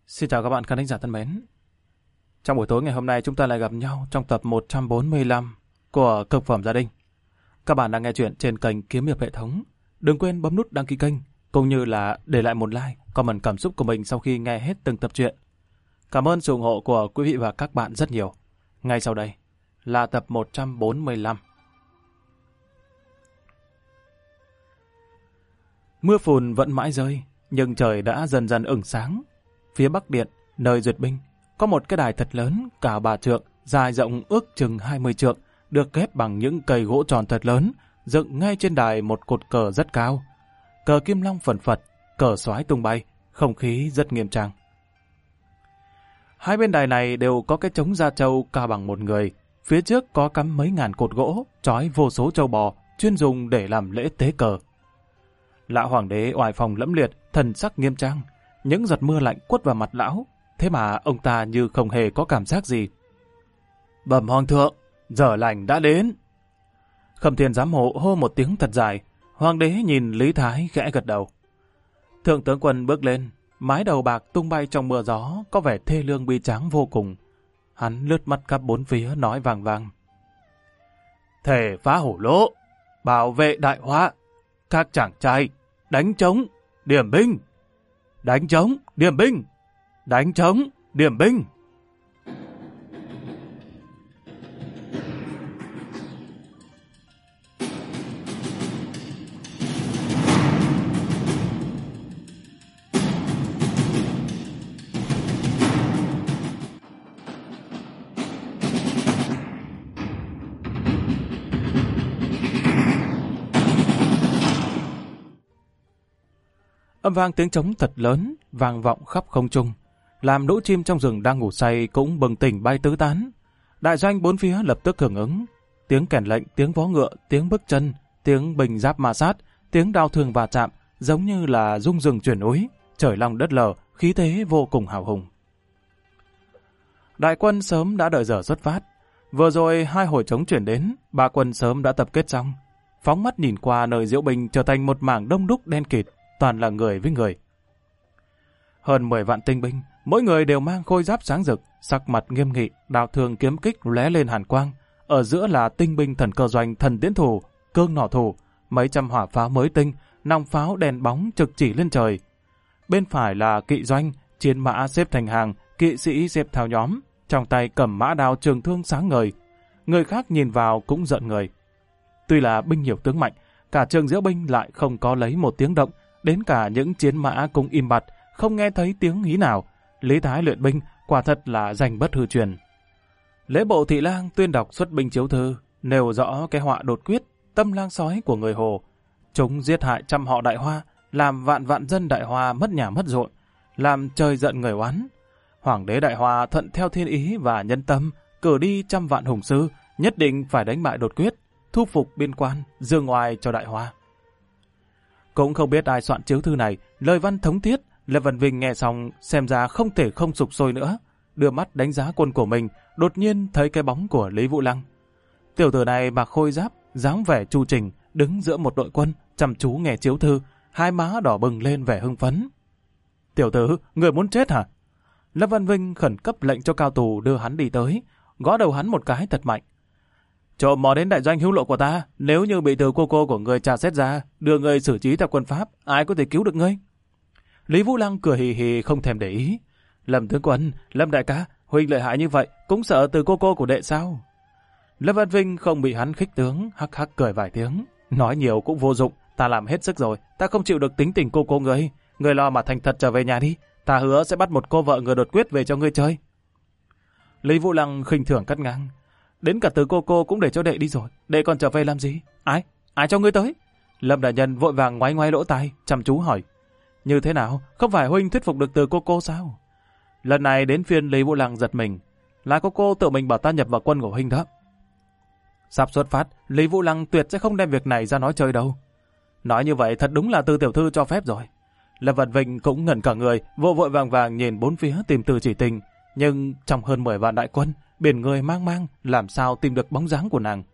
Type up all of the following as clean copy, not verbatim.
Xin chào các bạn khán giả thân mến. Trong buổi tối ngày hôm nay chúng ta lại gặp nhau trong tập 145 của Cực phẩm gia đình. Các bạn đang nghe chuyện trên kênh Kiếm Hiệp Hệ thống. Đừng quên bấm nút đăng ký kênh cũng như là để lại một like, comment cảm xúc của mình sau khi nghe hết từng tập truyện. Cảm ơn sự ủng hộ của quý vị và các bạn rất nhiều. Ngay sau đây là tập 145. Mưa phùn vẫn mãi rơi, nhưng trời đã dần dần ửng sáng. Phía Bắc Điện, nơi duyệt binh, có một cái đài thật lớn, cả 3 trượng, dài rộng ước chừng 20 trượng, được ghép bằng những cây gỗ tròn thật lớn, dựng ngay trên đài một cột cờ rất cao. Cờ kim long phần phật, cờ soái tung bay, không khí rất nghiêm trang. Hai bên đài này đều có cái trống da trâu cao bằng một người, phía trước có cắm mấy ngàn cột gỗ, trói vô số trâu bò, chuyên dùng để làm lễ tế cờ. Lão hoàng đế oai phong lẫm liệt, thần sắc nghiêm trang. Những giọt mưa lạnh quất vào mặt lão, thế mà ông ta như không hề có cảm giác gì. Bẩm hoàng thượng, giờ lành đã đến. Khâm Thiên giám hộ hô một tiếng thật dài, hoàng đế nhìn Lý Thái khẽ gật đầu. Thượng tướng quân bước lên, mái đầu bạc tung bay trong mưa gió, có vẻ thê lương bi tráng vô cùng. Hắn lướt mắt khắp bốn phía nói vang vang. Thể phá hổ lỗ, bảo vệ đại họa, các chàng trai, đánh trống, điểm binh. Đánh trống, điểm binh! Đánh trống, điểm binh! Âm vang tiếng trống thật lớn, vang vọng khắp không trung, làm lũ chim trong rừng đang ngủ say cũng bừng tỉnh bay tứ tán. Đại doanh bốn phía lập tức hưởng ứng. Tiếng kèn lệnh, tiếng vó ngựa, tiếng bước chân, tiếng binh giáp ma sát, tiếng đao thương va chạm, giống như là rung rừng chuyển núi, trời long đất lở, khí thế vô cùng hào hùng. Đại quân sớm đã đợi giờ xuất phát. Vừa rồi hai hồi trống chuyển đến, ba quân sớm đã tập kết xong. Phóng mắt nhìn qua nơi diễu binh trở thành một mảng đông đúc đen kịt, toàn là người với người. Hơn 10 vạn tinh binh, mỗi người đều mang khôi giáp sáng rực, sắc mặt nghiêm nghị, đao thương kiếm kích lóe lên hàn quang. Ở giữa là tinh binh thần cơ doanh, thần tiễn thủ, cương nỏ thủ, mấy trăm hỏa pháo mới tinh, nòng pháo đèn bóng trực chỉ lên trời. Bên phải là kỵ doanh, chiến mã xếp thành hàng, kỵ sĩ xếp theo nhóm, trong tay cầm mã đao trường thương sáng ngời. Người khác nhìn vào cũng giận người. Tuy là binh nhiều tướng mạnh, cả trường diễu binh lại không có lấy một tiếng động, đến cả những chiến mã cũng im bặt, không nghe thấy tiếng hí nào. Lý Thái luyện binh quả thật là danh bất hư truyền. Lễ bộ thị lang tuyên đọc xuất binh chiếu thư, nêu rõ cái họa đột quyết, tâm lang sói của người Hồ. Chúng giết hại trăm họ Đại Hoa, làm vạn vạn dân Đại Hoa mất nhà mất ruộng, làm trời giận người oán. Hoàng đế Đại Hoa thuận theo thiên ý và nhân tâm, cử đi trăm vạn hùng sư, nhất định phải đánh bại đột quyết, thu phục biên quan, dương ngoài cho Đại Hoa. Cũng không biết ai soạn chiếu thư này, lời văn thống thiết. Lê Văn Vinh nghe xong xem ra không thể không sục sôi nữa, đưa mắt đánh giá quân của mình, đột nhiên thấy cái bóng của Lý Vũ Lăng. Tiểu tử này mặc khôi giáp, dáng vẻ chu trình, đứng giữa một đội quân, chăm chú nghe chiếu thư, hai má đỏ bừng lên vẻ hưng phấn. Tiểu tử, người muốn chết hả? Lê Văn Vinh khẩn cấp lệnh cho cao tù đưa hắn đi tới, gõ đầu hắn một cái thật mạnh. Trộm mò đến đại doanh hữu lộ của ta, nếu như bị từ cô của người tra xét ra, đưa người xử trí theo quân pháp, ai có thể cứu được ngươi? Lý Vũ Lăng cười hì hì không thèm để ý. Lâm tướng quân, Lâm đại ca, huynh lợi hại như vậy, cũng sợ từ cô của đệ sao? Lâm Văn Vinh không bị hắn khích tướng, hắc hắc cười vài tiếng. Nói nhiều cũng vô dụng, ta làm hết sức rồi, ta không chịu được tính tình cô ngươi. Ngươi lo mà thành thật trở về nhà đi, ta hứa sẽ bắt một cô vợ người đột quyết về cho ngươi chơi. Lý Vũ Lăng khinh thường cắt ngang. Đến cả từ cô cũng để cho đệ đi rồi, đệ còn trở về làm gì? Ai cho ngươi tới? Lâm đại nhân vội vàng ngoái ngoái lỗ tai, chăm chú hỏi. Như thế nào? Không phải huynh thuyết phục được từ cô sao? Lần này đến phiên Lý Vũ Lăng giật mình. Là cô tự mình bảo ta nhập vào quân của huynh đó. Sắp xuất phát, Lý Vũ Lăng tuyệt sẽ không đem việc này ra nói chơi đâu. Nói như vậy thật đúng là Từ tiểu thư cho phép rồi. Lâm Văn Vinh cũng ngẩn cả người, vội vàng nhìn bốn phía tìm Từ chỉ tình. Nhưng trong hơn 10 vạn đại quân, biển người mang mang, làm sao tìm được bóng dáng của nàng.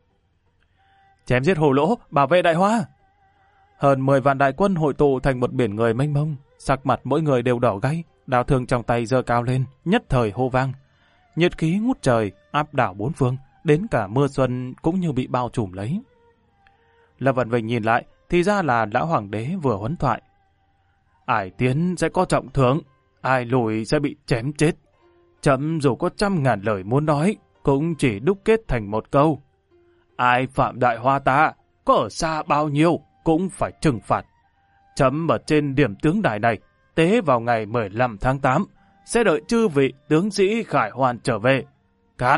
Chém giết hồ lỗ, bảo vệ Đại Hoa. Hơn 10 vạn đại quân hội tụ thành một biển người mênh mông, sắc mặt mỗi người đều đỏ gay, đao thương trong tay giơ cao lên, nhất thời hô vang. Nhiệt khí ngút trời, áp đảo bốn phương, đến cả mưa xuân cũng như bị bao trùm lấy. Lâm Vân Vinh nhìn lại, thì ra là lão hoàng đế vừa huấn thoại. Ai tiến sẽ có trọng thưởng, ai lùi sẽ bị chém chết. Chấm dù có 100.000 lời muốn nói, cũng chỉ đúc kết thành một câu. Ai phạm đại hoa ta, có ở xa bao nhiêu, cũng phải trừng phạt. Chấm ở trên điểm tướng đài này, tế vào ngày 15 tháng 8, sẽ đợi chư vị tướng sĩ khải hoàn trở về. Cạn.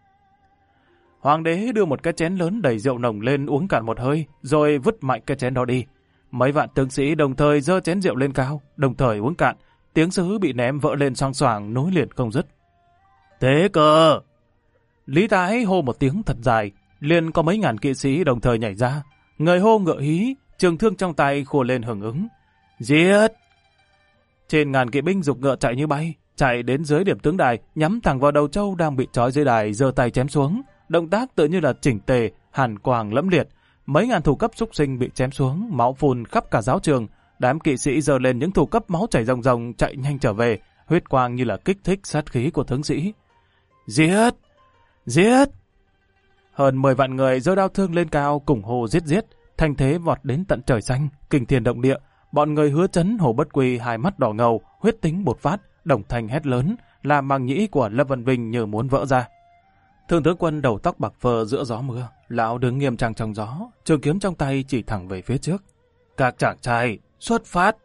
Hoàng đế đưa một cái chén lớn đầy rượu nồng lên uống cạn một hơi, rồi vứt mạnh cái chén đó đi. Mấy vạn tướng sĩ đồng thời giơ chén rượu lên cao, đồng thời uống cạn, tiếng sứ bị ném vỡ lên xoang xoàng nối liền không dứt. Thế cơ! Lý Tái hô một tiếng thật dài, liền có mấy ngàn kỵ sĩ đồng thời nhảy ra, người hô ngựa hí, trường thương trong tay khua lên hưởng ứng. Giết! Trên ngàn kỵ binh giục ngựa chạy như bay, chạy đến dưới điểm tướng đài, nhắm thẳng vào đầu trâu đang bị trói dưới đài, giơ tay chém xuống. Động tác tự như là chỉnh tề, hàn quang lẫm liệt. Mấy ngàn thủ cấp súc sinh bị chém xuống, máu phun khắp cả giáo trường. Đám kỵ sĩ giơ lên những thủ cấp máu chảy ròng ròng chạy nhanh trở về, huyết quang như là kích thích sát khí của tướng sĩ. Giết! Giết! Hơn 10 vạn người giơ đao thương lên cao cùng hô giết giết, thanh thế vọt đến tận trời xanh, kinh thiên động địa. Bọn người Hứa Chấn, Hồ Bất Quy hai mắt đỏ ngầu, huyết tính bột phát, đồng thanh hét lớn, làm màng nhĩ của Lâm Vân Vinh như muốn vỡ ra. Thượng tướng quân đầu tóc bạc phơ giữa gió mưa, lão đứng nghiêm trang trong gió, trường kiếm trong tay chỉ thẳng về phía trước. Các chàng trai, xuất phát!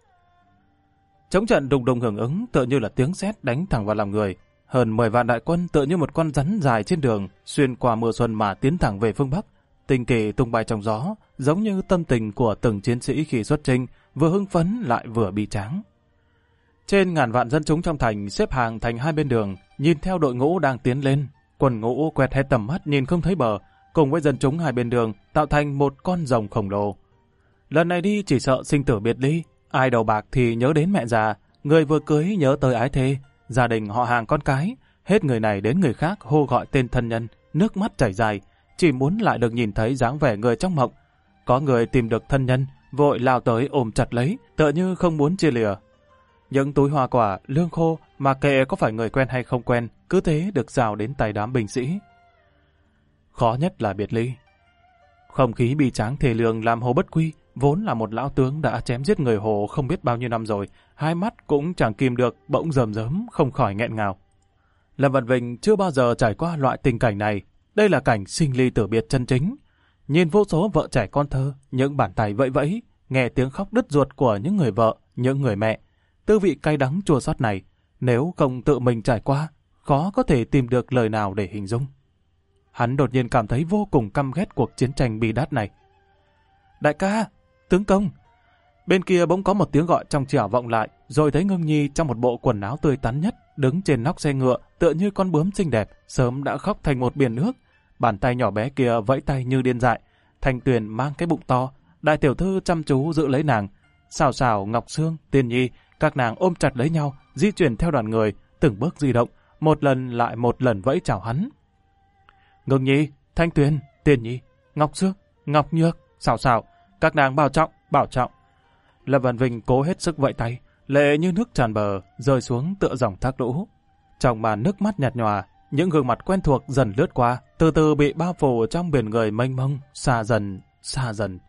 Chống trận đùng đùng hưởng ứng tựa như là tiếng sét đánh thẳng vào lòng người. Hơn 10 vạn đại quân tựa như một con rắn dài trên đường, xuyên qua mưa xuân mà tiến thẳng về phương Bắc. Tinh kỳ tung bay trong gió, giống như tâm tình của từng chiến sĩ khi xuất chinh, vừa hưng phấn lại vừa bi tráng. Trên ngàn vạn dân chúng trong thành xếp hàng thành hai bên đường, nhìn theo đội ngũ đang tiến lên. Quần ngũ quẹt hết tầm mắt nhìn không thấy bờ, cùng với dân chúng hai bên đường tạo thành một con rồng khổng lồ. Lần này đi chỉ sợ sinh tử biệt ly, ai đầu bạc thì nhớ đến mẹ già, người vừa cưới nhớ tới ái thê, gia đình họ hàng con cái, hết người này đến người khác hô gọi tên thân nhân, nước mắt chảy dài, chỉ muốn lại được nhìn thấy dáng vẻ người trong mộng. Có người tìm được thân nhân, vội lao tới ôm chặt lấy, tựa như không muốn chia lìa. Những túi hoa quả, lương khô, mà kệ có phải người quen hay không quen, cứ thế được rào đến tay đám binh sĩ. Khó nhất là biệt ly. Không khí bi tráng thề lương làm Hồ Bất Quy, vốn là một lão tướng đã chém giết người Hồ không biết bao nhiêu năm rồi, hai mắt cũng chẳng kìm được, bỗng rờm rớm, không khỏi nghẹn ngào. Lâm Vân Vinh chưa bao giờ trải qua loại tình cảnh này, đây là cảnh sinh ly tử biệt chân chính. Nhìn vô số vợ trẻ con thơ, những bàn tay vẫy vẫy, nghe tiếng khóc đứt ruột của những người vợ, những người mẹ. Tư vị cay đắng chua xót này, nếu không tự mình trải qua, khó có thể tìm được lời nào để hình dung. Hắn đột nhiên cảm thấy vô cùng căm ghét cuộc chiến tranh bi đát này. Đại ca, tướng công. Bên kia bỗng có một tiếng gọi trong trẻo vọng lại, rồi thấy Ngưng Nhi trong một bộ quần áo tươi tắn nhất, đứng trên nóc xe ngựa, tựa như con bướm xinh đẹp, sớm đã khóc thành một biển nước. Bàn tay nhỏ bé kia vẫy tay như điên dại. Thanh Tuyền mang cái bụng to, đại tiểu thư chăm chú giữ lấy nàng. Xào Xào, Ngọc Sương, Tiên Nhi, các nàng ôm chặt lấy nhau, di chuyển theo đoàn người, từng bước di động, một lần lại một lần vẫy chào hắn. Ngưng Nhi, Thanh Tuyền, Tiên Nhi, Ngọc Sương, Ngọc Nhược, Xào Xào, các nàng bảo trọng, bảo trọng. Lâm Vân Vinh cố hết sức vẫy tay, lệ như nước tràn bờ, rơi xuống tựa dòng thác lũ. Trong màn nước mắt nhạt nhòa, những gương mặt quen thuộc dần lướt qua, từ từ bị bao phủ trong biển người mênh mông, xa dần, xa dần.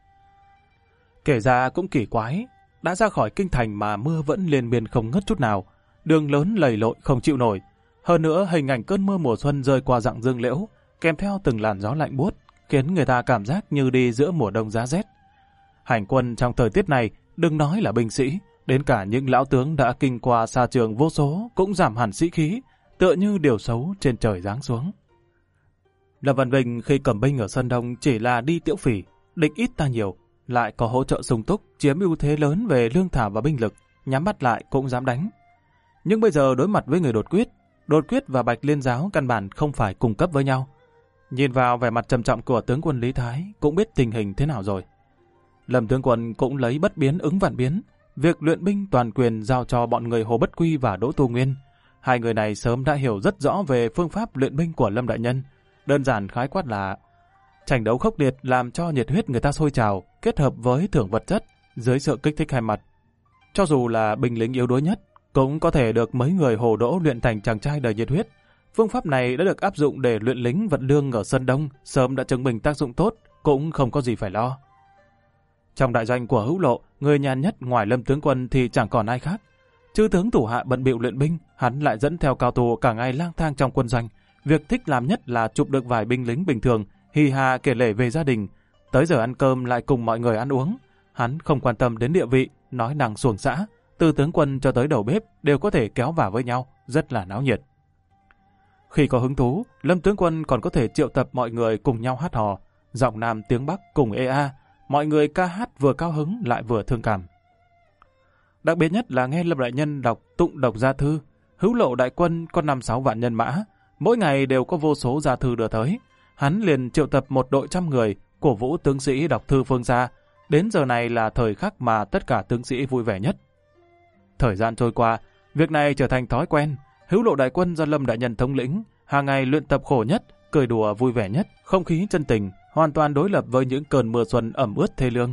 Kể ra cũng kỳ quái, đã ra khỏi kinh thành mà mưa vẫn liên miên không ngớt chút nào, đường lớn lầy lội không chịu nổi. Hơn nữa hình ảnh cơn mưa mùa xuân rơi qua rặng dương liễu, kèm theo từng làn gió lạnh buốt, khiến người ta cảm giác như đi giữa mùa đông giá rét. Hành quân trong thời tiết này, đừng nói là binh sĩ, đến cả những lão tướng đã kinh qua xa trường vô số cũng giảm hẳn sĩ khí, tựa như điều xấu trên trời giáng xuống. Lâm Văn Vinh khi cầm binh ở Sơn Đông chỉ là đi tiễu phỉ, địch ít ta nhiều, lại có hỗ trợ sung túc, chiếm ưu thế lớn về lương thảo và binh lực, nhắm bắt lại cũng dám đánh. Nhưng bây giờ đối mặt với người Đột Quyết và Bạch Liên Giáo căn bản không phải cùng cấp với nhau. Nhìn vào vẻ mặt trầm trọng của tướng quân Lý Thái cũng biết tình hình thế nào rồi. Lâm tướng quân cũng lấy bất biến ứng vạn biến, việc luyện binh toàn quyền giao cho bọn người Hồ Bất Quy và Đỗ Tu Nguyên. Hai người này sớm đã hiểu rất rõ về phương pháp luyện binh của Lâm đại nhân. Đơn giản khái quát là tranh đấu khốc liệt làm cho nhiệt huyết người ta sôi trào, kết hợp với thưởng vật chất, dưới sự kích thích hai mặt. cho dù là binh lính yếu đuối nhất, cũng có thể được mấy người hồ đỗ luyện thành chàng trai đầy nhiệt huyết. Phương pháp này đã được áp dụng để luyện lính vận lương ở Sơn Đông, sớm đã chứng minh tác dụng tốt, cũng không có gì phải lo. Trong đại doanh của Hữu Lộ, người nhàn nhất ngoài Lâm tướng quân thì chẳng còn ai khác. Chư tướng thủ hạ bận bịu luyện binh, hắn lại dẫn theo cao thủ cả ngày lang thang trong quân doanh. Việc thích làm nhất là chụp được vài binh lính bình thường, hì hà kể lể về gia đình. Tới giờ ăn cơm lại cùng mọi người ăn uống. Hắn không quan tâm đến địa vị, nói năng xuồng xã, từ tướng quân cho tới đầu bếp đều có thể kéo vào với nhau, rất là náo nhiệt. Khi có hứng thú, Lâm tướng quân còn có thể triệu tập mọi người cùng nhau hát hò, giọng nam tiếng Bắc cùng ea, mọi người ca hát vừa cao hứng lại vừa thương cảm. Đặc biệt nhất là nghe Lâm đại nhân đọc tụng đọc gia thư. Hữu Lộ đại quân có 5-6 vạn nhân mã, mỗi ngày đều có vô số gia thư đưa tới. Hắn liền triệu tập một đội 100 người, cổ vũ tướng sĩ đọc thư phương xa. Đến giờ này là thời khắc mà tất cả tướng sĩ vui vẻ nhất. Thời gian trôi qua, việc này trở thành thói quen. Hữu Lộ đại quân do Lâm đại nhân thống lĩnh, hàng ngày luyện tập khổ nhất, cười đùa vui vẻ nhất, không khí chân tình, hoàn toàn đối lập với những cơn mưa xuân ẩm ướt thê lương.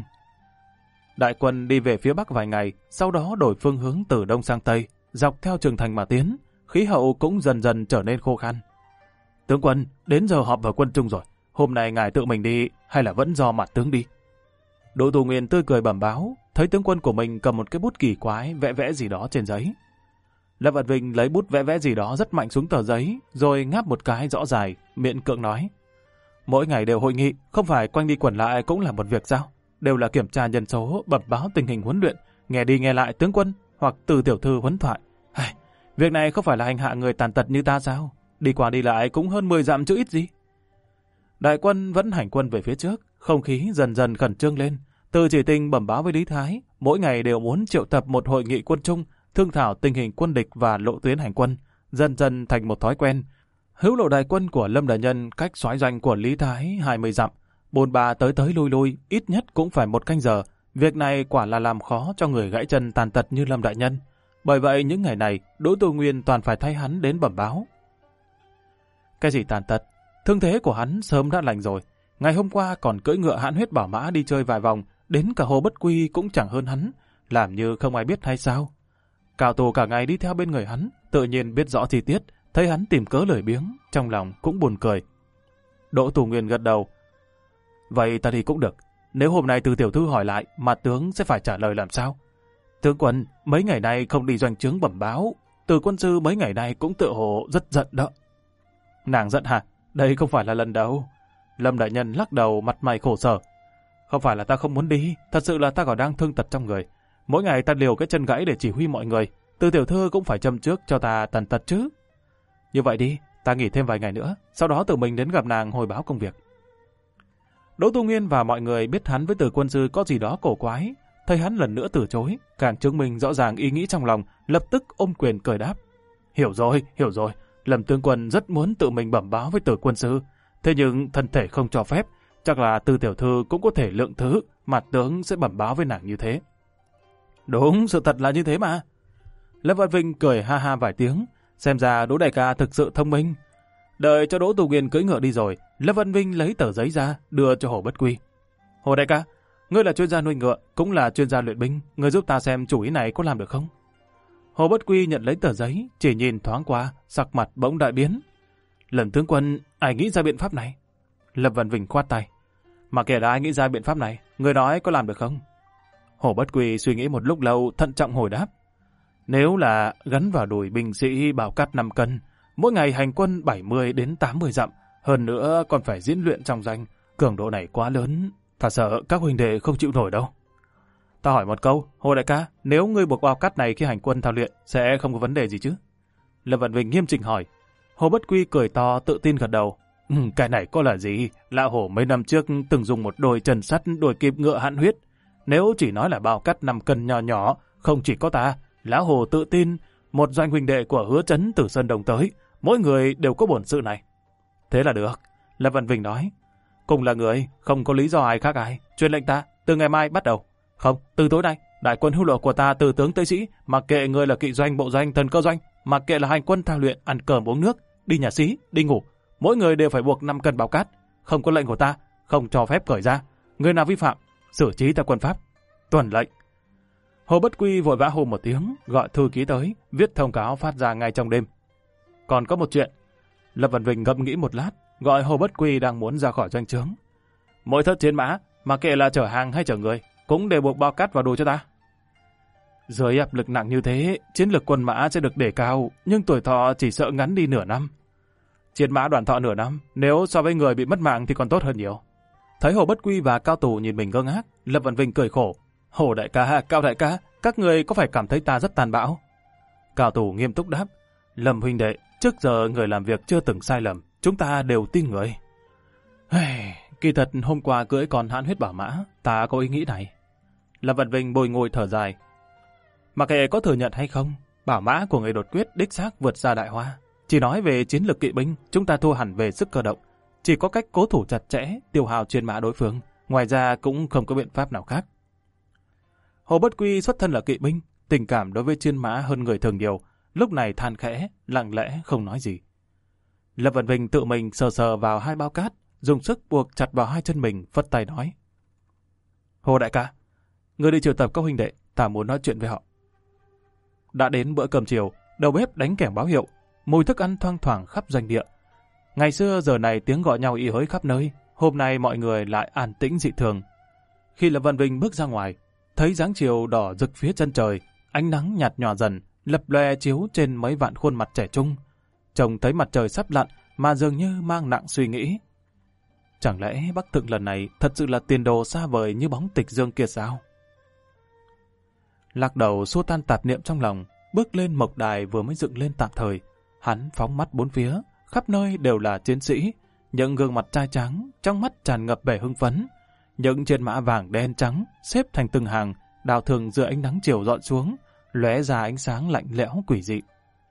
Đại quân đi về phía Bắc vài ngày, sau đó đổi phương hướng từ Đông sang Tây, dọc theo Trường Thành mà tiến, khí hậu cũng dần dần trở nên khô khan. Tướng quân, đến giờ họp vào quân chung rồi, hôm nay ngài tự mình đi hay là vẫn do mặt tướng đi? Đỗ Tu Nguyên tươi cười bẩm báo, thấy tướng quân của mình cầm một cái bút kỳ quái vẽ vẽ gì đó trên giấy. Lâm Vạn Vinh lấy bút vẽ vẽ gì đó rất mạnh xuống tờ giấy, rồi ngáp một cái rõ dài, miệng cưỡng nói: mỗi ngày đều hội nghị, không phải quanh đi quẩn lại cũng là một việc sao? Đều là kiểm tra nhân số, bẩm báo tình hình huấn luyện, nghe đi nghe lại tướng quân hoặc từ tiểu thư huấn thoại. Việc này không phải là hành hạ người tàn tật như ta sao? Đi qua đi lại cũng hơn 10 dặm chứ ít gì. Đại quân vẫn hành quân về phía trước, không khí dần dần khẩn trương lên. Từ Chỉ Tinh bẩm báo với Lý Thái, mỗi ngày đều muốn triệu tập một hội nghị quân chung, thương thảo tình hình quân địch và lộ tuyến hành quân, dần dần thành một thói quen. Hữu Lộ đại quân của Lâm đại nhân cách soái doanh của Lý Thái 20 dặm, bôn ba tới tới lui lui, ít nhất cũng phải 1 canh giờ. Việc này quả là làm khó cho người gãy chân tàn tật như Lâm đại nhân. Bởi vậy những ngày này, Đỗ Tu Nguyên toàn phải thay hắn đến bẩm báo. Cái gì tàn tật? Thương thế của hắn sớm đã lành rồi. Ngày hôm qua còn cưỡi ngựa hãn huyết bảo mã đi chơi vài vòng, đến cả Hồ Bất Quy cũng chẳng hơn hắn, làm như không ai biết hay sao? Cao thủ cả ngày đi theo bên người hắn, tự nhiên biết rõ chi tiết, thấy hắn tìm cớ lười biếng, trong lòng cũng buồn cười. Đỗ Tu Nguyên gật đầu. Vậy ta đi cũng được. Nếu hôm nay từ tiểu thư hỏi lại, mà tướng sẽ phải trả lời làm sao? Tướng quân, mấy ngày nay không đi doanh trướng bẩm báo, từ quân sư mấy ngày nay cũng tự hồ rất giận đó. Nàng giận hả? Đây không phải là lần đầu. Lâm đại nhân lắc đầu, mặt mày khổ sở. Không phải là ta không muốn đi, thật sự là ta còn đang thương tật trong người. Mỗi ngày ta liều cái chân gãy để chỉ huy mọi người, từ tiểu thư cũng phải châm trước cho ta tàn tật chứ. Như vậy đi, ta nghỉ thêm vài ngày nữa, sau đó tự mình đến gặp nàng hồi báo công việc. Đỗ Tu Nguyên và mọi người biết hắn với từ quân sư có gì đó cổ quái, thấy hắn lần nữa từ chối, càng chứng minh rõ ràng ý nghĩ trong lòng, lập tức ôm quyền cười đáp. Hiểu rồi. Lâm tướng quân rất muốn tự mình bẩm báo với từ quân sư, thế nhưng thân thể không cho phép, chắc là từ tiểu thư cũng có thể lượng thứ, mặt tướng sẽ bẩm báo với nàng như thế. Đúng, sự thật là như thế mà. Lâm Vạn Vinh cười ha ha vài tiếng, xem ra Đỗ đại ca thực sự thông minh. Đợi cho Đỗ Tu Nguyên cưỡi ngựa đi rồi, Lâm Vạn Vinh lấy tờ giấy ra, đưa cho Hồ Bất Quy. Hồ đại ca, ngươi là chuyên gia nuôi ngựa, cũng là chuyên gia luyện binh, ngươi giúp ta xem chủ ý này có làm được không? Hồ Bất Quy nhận lấy tờ giấy, chỉ nhìn thoáng qua, sắc mặt bỗng đại biến. Lâm tướng quân, ai nghĩ ra biện pháp này? Lâm Vạn Vinh khoát tay. Mà kể là ai nghĩ ra biện pháp này, người nói có làm được không? Hồ Bất Quy suy nghĩ một lúc lâu, thận trọng hồi đáp. Nếu là gắn vào đùi binh sĩ bào cát 5 cân, mỗi ngày hành quân 70 đến 80 dặm, hơn nữa còn phải diễn luyện trong doanh, cường độ này quá lớn, ta sợ các huynh đệ không chịu nổi đâu. Ta hỏi một câu, Hồ đại ca, nếu ngươi buộc bao cát này khi hành quân thao luyện, sẽ không có vấn đề gì chứ? Lâm Vạn Vinh nghiêm chỉnh hỏi. Hồ Bất Quy cười to, tự tin gật đầu. Cái này có là gì? Lão Hổ mấy năm trước từng dùng một đôi chân sắt đuổi kịp ngựa hãn huyết. Nếu chỉ nói là bao cát 5 cân nhỏ nhỏ, không chỉ có ta, Lão Hổ tự tin, một doanh huynh đệ của Hứa Chấn từ Sơn Đồng tới, mỗi người đều có bổn sự này. Thế là được, Lâm Vạn Vinh nói. Cùng là người, không có lý do ai khác ai, truyền lệnh ta, từ ngày mai bắt đầu. Không, từ tối nay, đại quân Hữu Lộ của ta từ tướng tới sĩ, mặc kệ người là kỵ doanh, bộ doanh, thần cơ doanh, mặc kệ là hành quân thao luyện, ăn cơm uống nước, đi nhà xí, đi ngủ, mỗi người đều phải buộc 5 cân bao cát. Không có lệnh của ta, không cho phép cởi ra. Người nào vi phạm, xử trí theo quân pháp. Tuần lệnh. Hồ Bất Quy vội vã hô một tiếng, gọi thư ký tới, viết thông cáo phát ra ngay trong đêm. Còn có một chuyện. Lâm Vạn Vinh ngẫm nghĩ một lát, gọi Hồ Bất Quy đang muốn ra khỏi doanh trướng. Mỗi thất chiến mã, mà kệ là chở hàng hay chở người, cũng đều buộc bao cát vào đùi cho ta. Dưới áp lực nặng như thế, chiến lược quân mã sẽ được đề cao, nhưng tuổi thọ chỉ sợ ngắn đi nửa năm. Chiến mã đoàn thọ nửa năm, nếu so với người bị mất mạng thì còn tốt hơn nhiều. Thấy Hồ Bất Quy và Cao Tù nhìn mình ngơ ngác, Lâm Vạn Vinh cười khổ. Hồ đại ca, Cao đại ca, các người có phải cảm thấy ta rất tàn bạo? Cao Tù nghiêm túc đáp. Lâm huynh đệ, trước giờ người làm việc chưa từng sai lầm, chúng ta đều tin người. Kỳ thật hôm qua cưỡi con hãn huyết bảo mã, ta có ý nghĩ này. Lâm Vạn Vinh bồi ngồi thở dài. Mặc kệ có thừa nhận hay không, bảo mã của người đột quyết đích xác vượt xa Đại Hoa. Chỉ nói về chiến lược kỵ binh, chúng ta thua hẳn về sức cơ động. Chỉ có cách cố thủ chặt chẽ, tiêu hao trên mã đối phương, ngoài ra cũng không có biện pháp nào khác. Hồ Bất Quy xuất thân là kỵ binh, tình cảm đối với chiến mã hơn người thường nhiều, lúc này than khẽ, lặng lẽ không nói gì. Lâm Vạn Vinh tự mình sờ sờ vào hai bao cát, dùng sức buộc chặt vào hai chân mình, phất tay nói. Hồ đại ca, người đi triệu tập các huynh đệ, ta muốn nói chuyện với họ. Đã đến bữa cơm chiều, đầu bếp đánh kẻng báo hiệu, mùi thức ăn thoang thoảng khắp doanh địa. Ngày xưa giờ này tiếng gọi nhau y hới khắp nơi, hôm nay mọi người lại an tĩnh dị thường. Khi Lâm Vạn Vinh bước ra ngoài, thấy dáng chiều đỏ rực phía chân trời, ánh nắng nhạt nhòa dần, lập lòe chiếu trên mấy vạn khuôn mặt trẻ trung. Trông thấy mặt trời sắp lặn mà dường như mang nặng suy nghĩ. Chẳng lẽ Bắc Thượng lần này thật sự là tiền đồ xa vời như bóng tịch dương kia sao? Lạc Đầu xua tan tạp niệm trong lòng, bước lên mộc đài vừa mới dựng lên tạm thời. Hắn phóng mắt bốn phía, khắp nơi đều là chiến sĩ, những gương mặt trai trắng, trong mắt tràn ngập vẻ hưng phấn. Những trên mã vàng đen trắng xếp thành từng hàng, đào thường giữa ánh nắng chiều dọi xuống, lóe ra ánh sáng lạnh lẽo quỷ dị.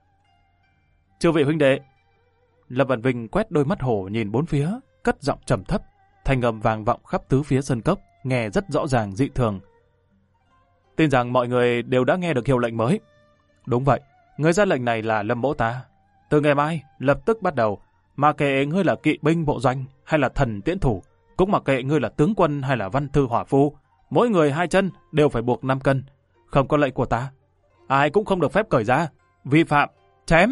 Chư vị huynh đệ! Lâm Vạn Vinh quét đôi mắt hổ nhìn bốn phía, cất giọng trầm thấp, thanh âm vang vọng khắp tứ phía sân cốc, nghe rất rõ ràng dị thường. Tin rằng mọi người đều đã nghe được hiệu lệnh mới. Đúng vậy, người ra lệnh này là Lâm mỗ ta. Từ ngày mai, lập tức bắt đầu, mà kệ ngươi là kỵ binh bộ doanh hay là thần tiễn thủ, cũng mặc kệ ngươi là tướng quân hay là văn thư hỏa phu, mỗi người hai chân đều phải buộc 5 cân. Không có lệnh của ta, ai cũng không được phép cởi ra. Vi phạm, chém!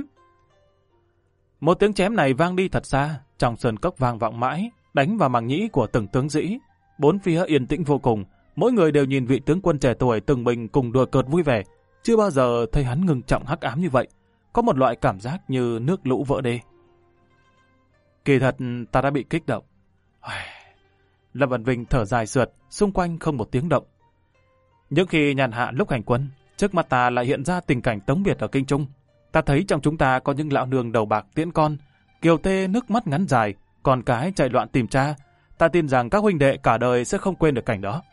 Một tiếng chém này vang đi thật xa, trong sơn cốc vang vọng mãi, đánh vào màng nhĩ của từng tướng sĩ. Bốn phía yên tĩnh vô cùng, mỗi người đều nhìn vị tướng quân trẻ tuổi từng mình cùng đùa cợt vui vẻ. Chưa bao giờ thấy hắn ngưng trọng hắc ám như vậy, có một loại cảm giác như nước lũ vỡ đê. Kỳ thật ta đã bị kích động. Lâm Vạn Vinh thở dài sượt, xung quanh không một tiếng động. Nhưng khi nhàn hạ lúc hành quân, trước mặt ta lại hiện ra tình cảnh tống biệt ở Kinh Trung. Ta thấy trong chúng ta có những lão nương đầu bạc tiễn con, kiều tê nước mắt ngắn dài, con cái chạy loạn tìm cha. Ta tin rằng các huynh đệ cả đời sẽ không quên được cảnh đó.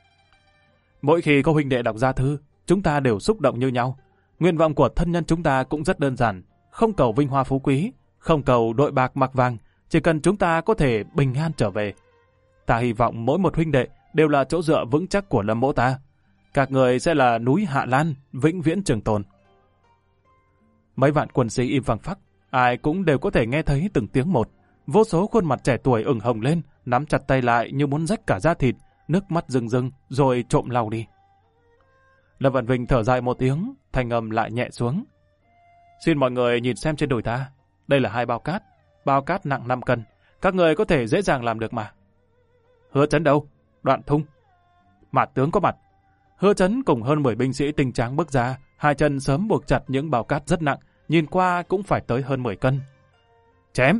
Mỗi khi có huynh đệ đọc gia thư, chúng ta đều xúc động như nhau. Nguyện vọng của thân nhân chúng ta cũng rất đơn giản, không cầu vinh hoa phú quý, không cầu đội bạc mặc vàng, chỉ cần chúng ta có thể bình an trở về. Ta hy vọng mỗi một huynh đệ đều là chỗ dựa vững chắc của Lâm mỗ ta. Các người sẽ là núi Hạ Lan, vĩnh viễn trường tồn. Mấy vạn quân sĩ im phăng phắc, ai cũng đều có thể nghe thấy từng tiếng một. Vô số khuôn mặt trẻ tuổi ửng hồng lên, nắm chặt tay lại như muốn rách cả da thịt, nước mắt rưng rưng rồi trộm lau đi. Lâm Vạn Vinh thở dài một tiếng, thanh âm lại nhẹ xuống. Xin mọi người nhìn xem trên đùi ta, đây là 2 bao cát nặng 5 cân, các người có thể dễ dàng làm được mà. Hứa Chấn đâu? Đoạn Thung. Mạt tướng có mặt. Hứa Chấn cùng hơn 10 binh sĩ tinh tráng bước ra, hai chân sớm buộc chặt những bao cát rất nặng, nhìn qua cũng phải tới hơn 10 cân. Chém!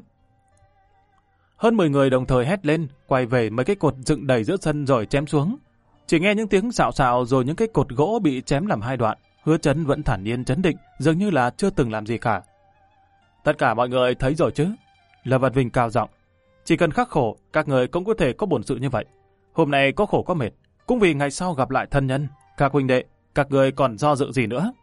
Hơn 10 người đồng thời hét lên, quay về mấy cái cột dựng đầy giữa sân rồi chém xuống. Chỉ nghe những tiếng xạo xạo rồi những cái cột gỗ bị chém làm 2 đoạn. Hứa Chấn vẫn thản nhiên trấn định, dường như là chưa từng làm gì cả. Tất cả mọi người thấy rồi chứ? Lâm Vạn Vinh cao giọng. Chỉ cần khắc khổ, các người cũng có thể có bổn sự như vậy. Hôm nay có khổ có mệt, cũng vì ngày sau gặp lại thân nhân. Các huynh đệ, các người còn do dự gì nữa?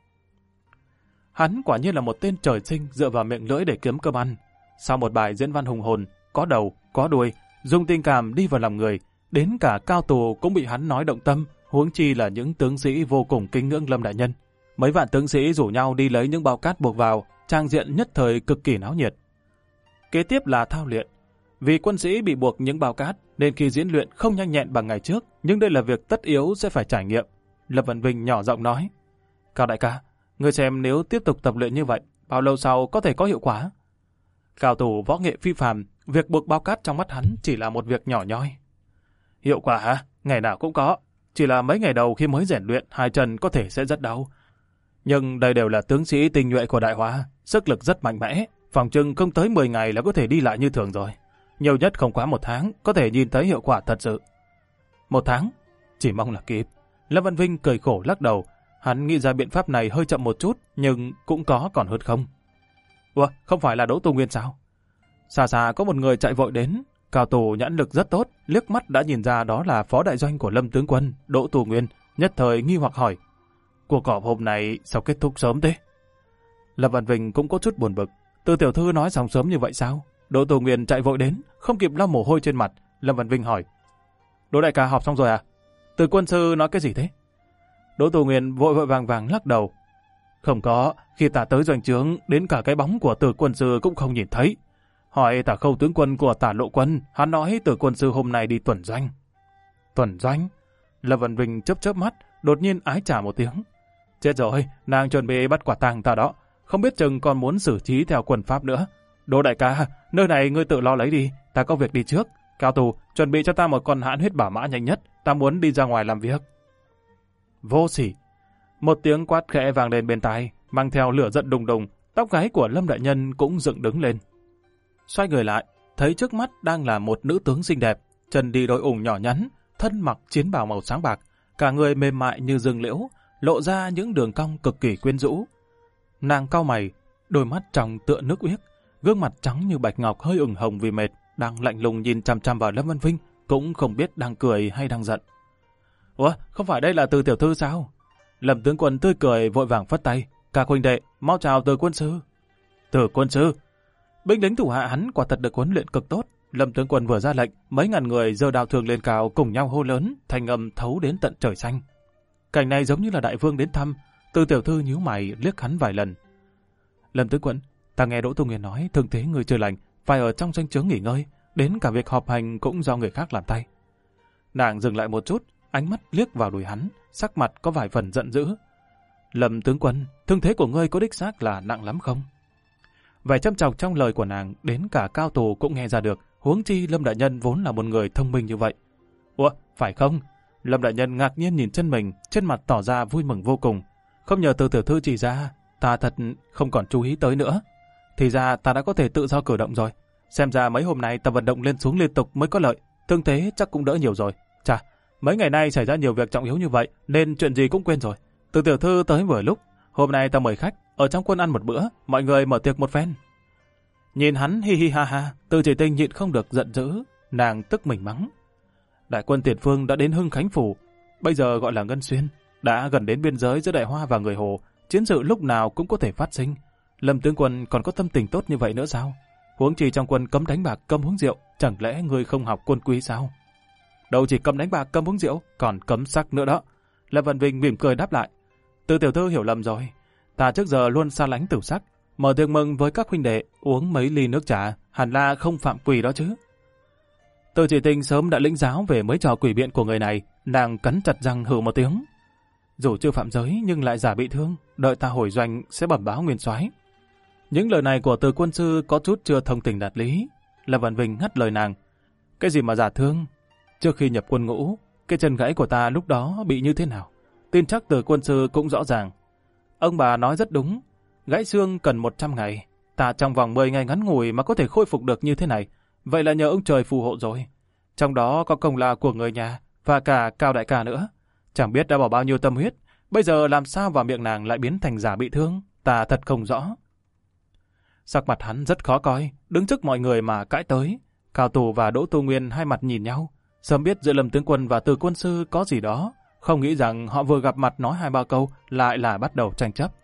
Hắn quả nhiên là một tên trời sinh dựa vào miệng lưỡi để kiếm cơm ăn. Sau một bài diễn văn hùng hồn, có đầu, có đuôi, dùng tình cảm đi vào lòng người, đến cả Cao Tù cũng bị hắn nói động tâm, huống chi là những tướng sĩ vô cùng kính ngưỡng Lâm đại nhân. Mấy vạn tướng sĩ rủ nhau đi lấy những bao cát buộc vào, trang diện nhất thời cực kỳ náo nhiệt. Kế tiếp là thao luyện. Vì quân sĩ bị buộc những bao cát nên khi diễn luyện không nhanh nhẹn bằng ngày trước, nhưng đây là việc tất yếu sẽ phải trải nghiệm. Lâm Văn Vinh nhỏ giọng nói. Cao đại ca, ngươi xem nếu tiếp tục tập luyện như vậy, bao lâu sau có thể có hiệu quả? Cao thủ võ nghệ phi phàm, việc buộc bao cát trong mắt hắn chỉ là một việc nhỏ nhoi. Hiệu quả hả? Ngày nào cũng có. Chỉ là mấy ngày đầu khi mới rèn luyện, hai chân có thể sẽ rất đau. Nhưng đây đều là tướng sĩ tinh nhuệ của Đại Hoa, sức lực rất mạnh mẽ, phòng chừng không tới 10 ngày là có thể đi lại như thường rồi. Nhiều nhất không quá 1 tháng, có thể nhìn thấy hiệu quả thật sự. 1 tháng? Chỉ mong là kịp. Lâm Văn Vinh cười khổ lắc đầu. Hắn nghĩ ra biện pháp này hơi chậm một chút, nhưng cũng có còn hơn không. Ủa, không phải là Đỗ Tu Nguyên sao? Xa xa có một người chạy vội đến. Cao thủ nhãn lực rất tốt, liếc mắt đã nhìn ra đó là phó đại doanh của Lâm tướng quân, Đỗ Tu Nguyên, nhất thời nghi hoặc hỏi. Cuộc họp hôm nay sao kết thúc sớm thế? Lâm Văn Vinh cũng có chút buồn bực. Từ tiểu thư nói xong sớm như vậy sao? Đỗ Tu Nguyên chạy vội đến, không kịp lau mồ hôi trên mặt. Lâm Văn Vinh hỏi. Đỗ đại ca họp xong rồi à? Từ quân sư nói cái gì thế? Đỗ Tu Nguyên vội vội vàng vàng lắc đầu. Không có, khi ta tới doanh trướng, đến cả cái bóng của Từ quân sư cũng không nhìn thấy. Hỏi Tả Khâu tướng quân của Tả Lộ quân, hắn nói Từ quân sư hôm nay đi tuần doanh. Tuần doanh? Lâm Văn Vinh chớp chớp mắt, đột nhiên ái chà một tiếng. Chết rồi, nàng chuẩn bị bắt quả tang ta đó, không biết chừng còn muốn xử trí theo quân pháp nữa. Đỗ đại ca, nơi này ngươi tự lo lấy đi, ta có việc đi trước. Cao thủ, chuẩn bị cho ta một con hãn huyết bảo mã nhanh nhất, ta muốn đi ra ngoài làm việc. Vô sỉ! Một tiếng quát khẽ vang lên bên tai, mang theo lửa giận đùng đùng, tóc gáy của Lâm đại nhân cũng dựng đứng lên. Xoay người lại, thấy trước mắt đang là một nữ tướng xinh đẹp, chân đi đôi ủng nhỏ nhắn, thân mặc chiến bào màu sáng bạc, cả người mềm mại như rừng liễu, lộ ra những đường cong cực kỳ quyến rũ. Nàng cau mày, đôi mắt trong tựa nước uyếc, gương mặt trắng như bạch ngọc hơi ửng hồng vì mệt, đang lạnh lùng nhìn chằm chằm vào Lâm Văn Vinh, cũng không biết đang cười hay đang giận. Ủa, không phải đây là Từ tiểu thư sao? Lâm tướng quân tươi cười vội vàng phất tay. Cả huynh đệ, mau chào Từ quân sư. Từ quân sư? Binh lính thủ hạ hắn quả thật được huấn luyện cực tốt. Lâm tướng quân vừa ra lệnh, mấy ngàn người giơ đao thương lên cao cùng nhau hô lớn, thanh âm thấu đến tận trời xanh. Cảnh này giống như là đại vương đến thăm. Từ tiểu thư nhíu mày liếc hắn vài lần. Lâm tướng quân, ta nghe Đỗ Tu Nguyên nói thương thế người chưa lành, phải ở trong doanh trướng nghỉ ngơi, đến cả việc họp hành cũng do người khác làm tay. Nàng dừng lại một chút, ánh mắt liếc vào đùi hắn, sắc mặt có vài phần giận dữ. Lâm tướng quân, thương thế của ngươi có đích xác là nặng lắm không? Vẻ châm chọc trong lời của nàng đến cả cao thủ cũng nghe ra được, huống chi Lâm đại nhân vốn là một người thông minh như vậy. Ủa, phải không? Lâm đại nhân ngạc nhiên nhìn chân mình, trên mặt tỏ ra vui mừng vô cùng. Không nhờ Từ tiểu thư chỉ ra, ta thật không còn chú ý tới nữa. Thì ra ta đã có thể tự do cử động rồi. Xem ra mấy hôm nay ta vận động lên xuống liên tục mới có lợi, thương thế chắc cũng đỡ nhiều rồi. Chà, mấy ngày nay xảy ra nhiều việc trọng yếu như vậy nên chuyện gì cũng quên rồi. Từ tiểu thư tới vừa lúc, hôm nay ta mời khách, ở trong quân ăn một bữa, mọi người mở tiệc một phen. Nhìn hắn hi hi ha ha, Từ Chỉ Tinh nhịn không được giận dữ, nàng tức mình mắng. Đại quân Tiền Phương đã đến Hưng Khánh phủ, bây giờ gọi là Ngân Xuyên, đã gần đến biên giới giữa Đại Hoa và người Hồ, chiến sự lúc nào cũng có thể phát sinh. Lâm tướng quân còn có tâm tình tốt như vậy nữa sao? Huống chi trong quân cấm đánh bạc, cấm uống rượu, chẳng lẽ ngươi không học quân quý sao? Đâu chỉ cấm đánh bạc, cấm uống rượu, còn cấm sắc nữa đó. Lâm Văn Vinh mỉm cười đáp lại. Từ tiểu thư hiểu lầm rồi, ta trước giờ luôn xa lánh tử sắc, mở tiệc mừng với các huynh đệ, uống mấy ly nước trà, hẳn là không phạm quỷ đó chứ. Từ Chỉ Tinh sớm đã lĩnh giáo về mấy trò quỷ biện của người này, nàng cắn chặt răng hừ một tiếng. Dù chưa phạm giới nhưng lại giả bị thương, đợi ta hồi doanh sẽ bẩm báo nguyên soái. Những lời này của Từ quân sư có chút chưa thông tình đạt lý. Lâm Văn Vinh ngắt lời nàng. Cái gì mà giả thương? Trước khi nhập quân ngũ, cái chân gãy của ta lúc đó bị như thế nào? Tin chắc Từ quân sư cũng rõ ràng. Ông bà nói rất đúng, gãy xương cần 100 ngày. Ta trong vòng 10 ngày ngắn ngủi mà có thể khôi phục được như thế này. Vậy là nhờ ông trời phù hộ rồi. Trong đó có công lao của người nhà và cả Cao đại ca nữa. Chẳng biết đã bỏ bao nhiêu tâm huyết. Bây giờ làm sao vào miệng nàng lại biến thành giả bị thương? Ta thật không rõ. Sắc mặt hắn rất khó coi, đứng trước mọi người mà cãi tới. Cao Tù và Đỗ Tu Nguyên hai mặt nhìn nhau. Sớm biết giữa Lâm tướng quân và Từ quân sư có gì đó. Không nghĩ rằng họ vừa gặp mặt nói 2-3 câu lại là bắt đầu tranh chấp.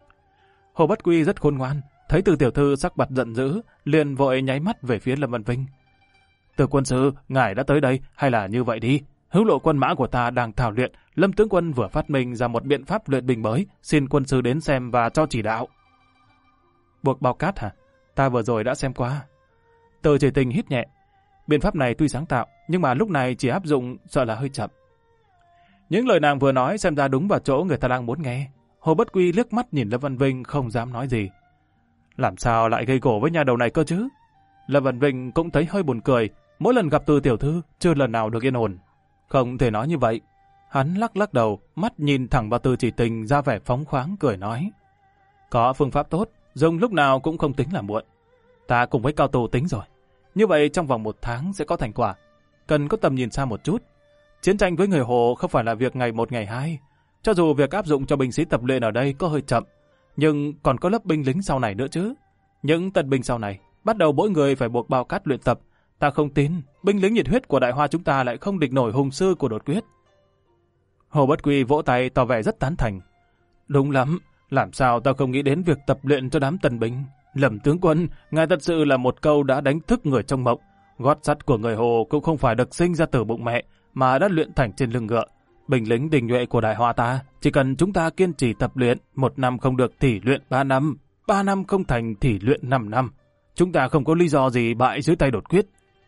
Hồ Bất Quy rất khôn ngoan, thấy Từ tiểu thư sắc mặt giận dữ, liền vội nháy mắt về phía Lâm Văn Vinh. Từ quân sư, ngài đã tới đây, hay là như vậy đi? Hữu lộ quân mã của ta đang thảo luyện, Lâm tướng quân vừa phát minh ra một biện pháp luyện binh mới, xin quân sư đến xem và cho chỉ đạo. Buộc bao cát hả? Ta vừa rồi đã xem qua. Từ Chỉ Tinh hít nhẹ. Biện pháp này tuy sáng tạo, nhưng mà lúc này chỉ áp dụng sợ là hơi chậm. Những lời nàng vừa nói xem ra đúng vào chỗ người ta đang muốn nghe. Hồ Bất Quy liếc mắt nhìn Lâm Văn Vinh không dám nói gì. Làm sao lại gây gổ với nhà đầu này cơ chứ? Lâm Văn Vinh cũng thấy hơi buồn cười, mỗi lần gặp Từ tiểu thư chưa lần nào được yên ổn. Không thể nói như vậy. Hắn lắc lắc đầu, mắt nhìn thẳng vào Từ Chỉ Tình ra vẻ phóng khoáng cười nói. Có phương pháp tốt, dùng lúc nào cũng không tính là muộn. Ta cùng với Cao Tù tính rồi. Như vậy trong vòng 1 tháng sẽ có thành quả. Cần có tầm nhìn xa một chút. Chiến tranh với người Hồ không phải là việc ngày 1 ngày 2. Cho dù việc áp dụng cho binh sĩ tập luyện ở đây có hơi chậm, nhưng còn có lớp binh lính sau này nữa chứ. Những tân binh sau này, bắt đầu mỗi người phải buộc bao cát luyện tập. Ta không tin, binh lính nhiệt huyết của Đại Hoa chúng ta lại không địch nổi hùng sư của Đột Quyết. Hồ Bất Quy vỗ tay tỏ vẻ rất tán thành. Đúng lắm, làm sao ta không nghĩ đến việc tập luyện cho đám tân binh. Lâm tướng quân, ngài thật sự là một câu đã đánh thức người trong mộng. Gót sắt của người Hồ cũng không phải được sinh ra từ bụng mẹ, mà đã luyện thành trên lưng ngựa. Binh lính đình nhuệ của Đại Hoa ta, chỉ cần chúng ta kiên trì tập luyện, 1 năm không được thì luyện 3 năm, 3 năm không thành thì luyện 5 năm. Chúng ta không có lý do gì bại dưới tay Đột Quyết.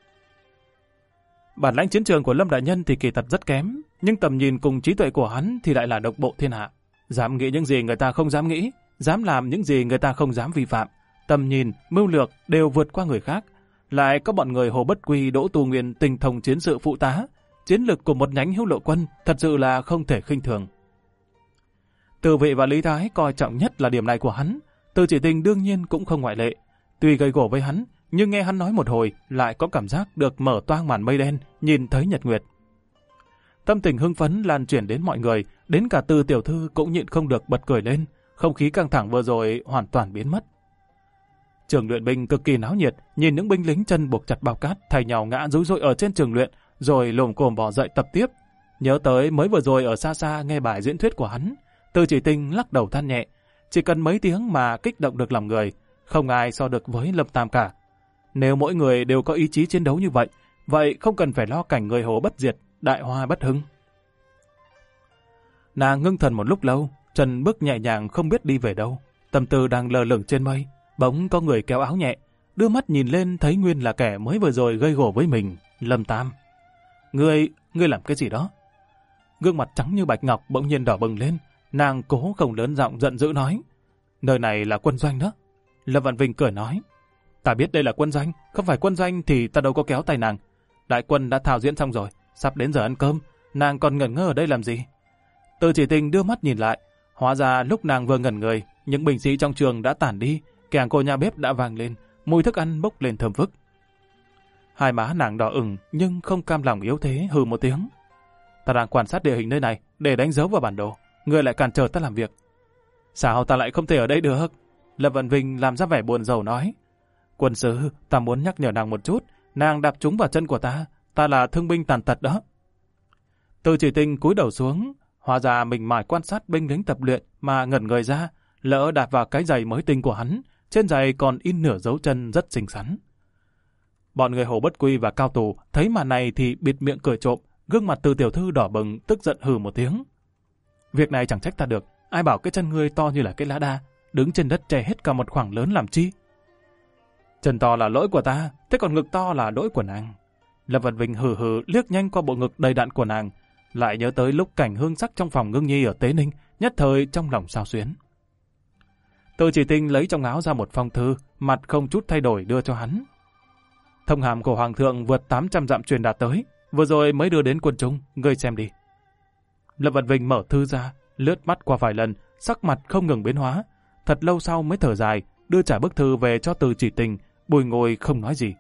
Bản lãnh chiến trường của Lâm đại nhân thì kỳ thật rất kém, nhưng tầm nhìn cùng trí tuệ của hắn thì lại là độc bộ thiên hạ. Dám nghĩ những gì người ta không dám nghĩ, dám làm những gì người ta không dám vi phạm. Tầm nhìn, mưu lược đều vượt qua người khác. Lại có bọn người Hồ Bất Quy, Đỗ Tu Nguyên tinh thông chiến sự phụ tá. Chiến lược của một nhánh Hữu Lộ quân thật sự là không thể khinh thường. Từ Vị và Lý Thái coi trọng nhất là điểm này của hắn. Từ Chỉ Tình đương nhiên cũng không ngoại lệ. Tuy gây gổ với hắn, nhưng nghe hắn nói một hồi lại có cảm giác được mở toang màn mây đen, nhìn thấy nhật nguyệt. Tâm tình hưng phấn lan truyền đến mọi người, đến cả Từ tiểu thư cũng nhịn không được bật cười lên. Không khí căng thẳng vừa rồi hoàn toàn biến mất. Trường luyện binh cực kỳ náo nhiệt, nhìn những binh lính chân buộc chặt bao cát thay nhau ngã rúi rối ở trên trường luyện, rồi lồm cồm bò dậy tập tiếp. Nhớ tới mới vừa rồi ở xa xa nghe bài diễn thuyết của hắn, Từ Chỉ Tình lắc đầu than nhẹ. Chỉ cần mấy tiếng mà kích động được lòng người, không ai so được với Lâm Tam cả. Nếu mỗi người đều có ý chí chiến đấu như vậy, vậy không cần phải lo cảnh người Hồ bất diệt, Đại Hoa bất hưng. Nàng ngưng thần một lúc lâu, chân bước nhẹ nhàng không biết đi về đâu. Tâm tư đang lơ lửng trên mây, bỗng có người kéo áo nhẹ, đưa mắt nhìn lên thấy nguyên là kẻ mới vừa rồi gây gổ với mình, Lâm Tam. Ngươi làm cái gì đó? Gương mặt trắng như bạch ngọc bỗng nhiên đỏ bừng lên, nàng cố không lớn giọng giận dữ nói. Nơi này là quân doanh đó. Lâm Văn Vinh cười nói. Ta biết đây là quân doanh, không phải quân doanh thì ta đâu có kéo tay nàng. Đại quân đã thao diễn xong rồi, sắp đến giờ ăn cơm, nàng còn ngẩn ngơ ở đây làm gì? Từ Chỉ Tình đưa mắt nhìn lại, hóa ra lúc nàng vừa ngẩn người, những binh sĩ trong trường đã tản đi, kèn của nhà bếp đã vang lên, mùi thức ăn bốc lên thơm phức. Hai má nàng đỏ ửng nhưng không cam lòng yếu thế, hừ một tiếng. Ta đang quan sát địa hình nơi này để đánh dấu vào bản đồ, ngươi lại cản trở ta làm việc. Sao ta lại không thể ở đây được? Lâm Văn Vinh làm ra vẻ buồn rầu nói. Quân sư, ta muốn nhắc nhở nàng một chút, nàng đạp trúng vào chân của ta là thương binh tàn tật đó. Từ Chỉ Tình cúi đầu xuống, hóa ra mình mải quan sát binh lính tập luyện mà ngẩn người ra, lỡ đạp vào cái giày mới tinh của hắn, trên giày còn in nửa dấu chân rất xinh xắn. Bọn người Hồ Bất Quy và Cao Tù thấy màn này thì bịt miệng cười trộm, gương mặt Từ tiểu thư đỏ bừng, tức giận hừ một tiếng. Việc này chẳng trách ta được, ai bảo cái chân ngươi to như là cái lá đa, đứng trên đất che hết cả một khoảng lớn làm chi? Chân to là lỗi của ta, thế còn ngực to là lỗi của nàng. Lâm Văn Vinh hừ hừ liếc nhanh qua bộ ngực đầy đặn của nàng, lại nhớ tới lúc cảnh hương sắc trong phòng Ngưng Nhi ở Tế Ninh, nhất thời trong lòng xao xuyến. Từ Chỉ Tình lấy trong áo ra một phong thư, mặt không chút thay đổi đưa cho hắn. Thông hàm của Hoàng thượng vượt 800 dặm truyền đạt tới, vừa rồi mới đưa đến quân chúng, ngươi xem đi. Lâm Văn Vinh mở thư ra, lướt mắt qua vài lần, sắc mặt không ngừng biến hóa. Thật lâu sau mới thở dài, đưa trả bức thư về cho Từ Chỉ Tình, bùi ngồi không nói gì.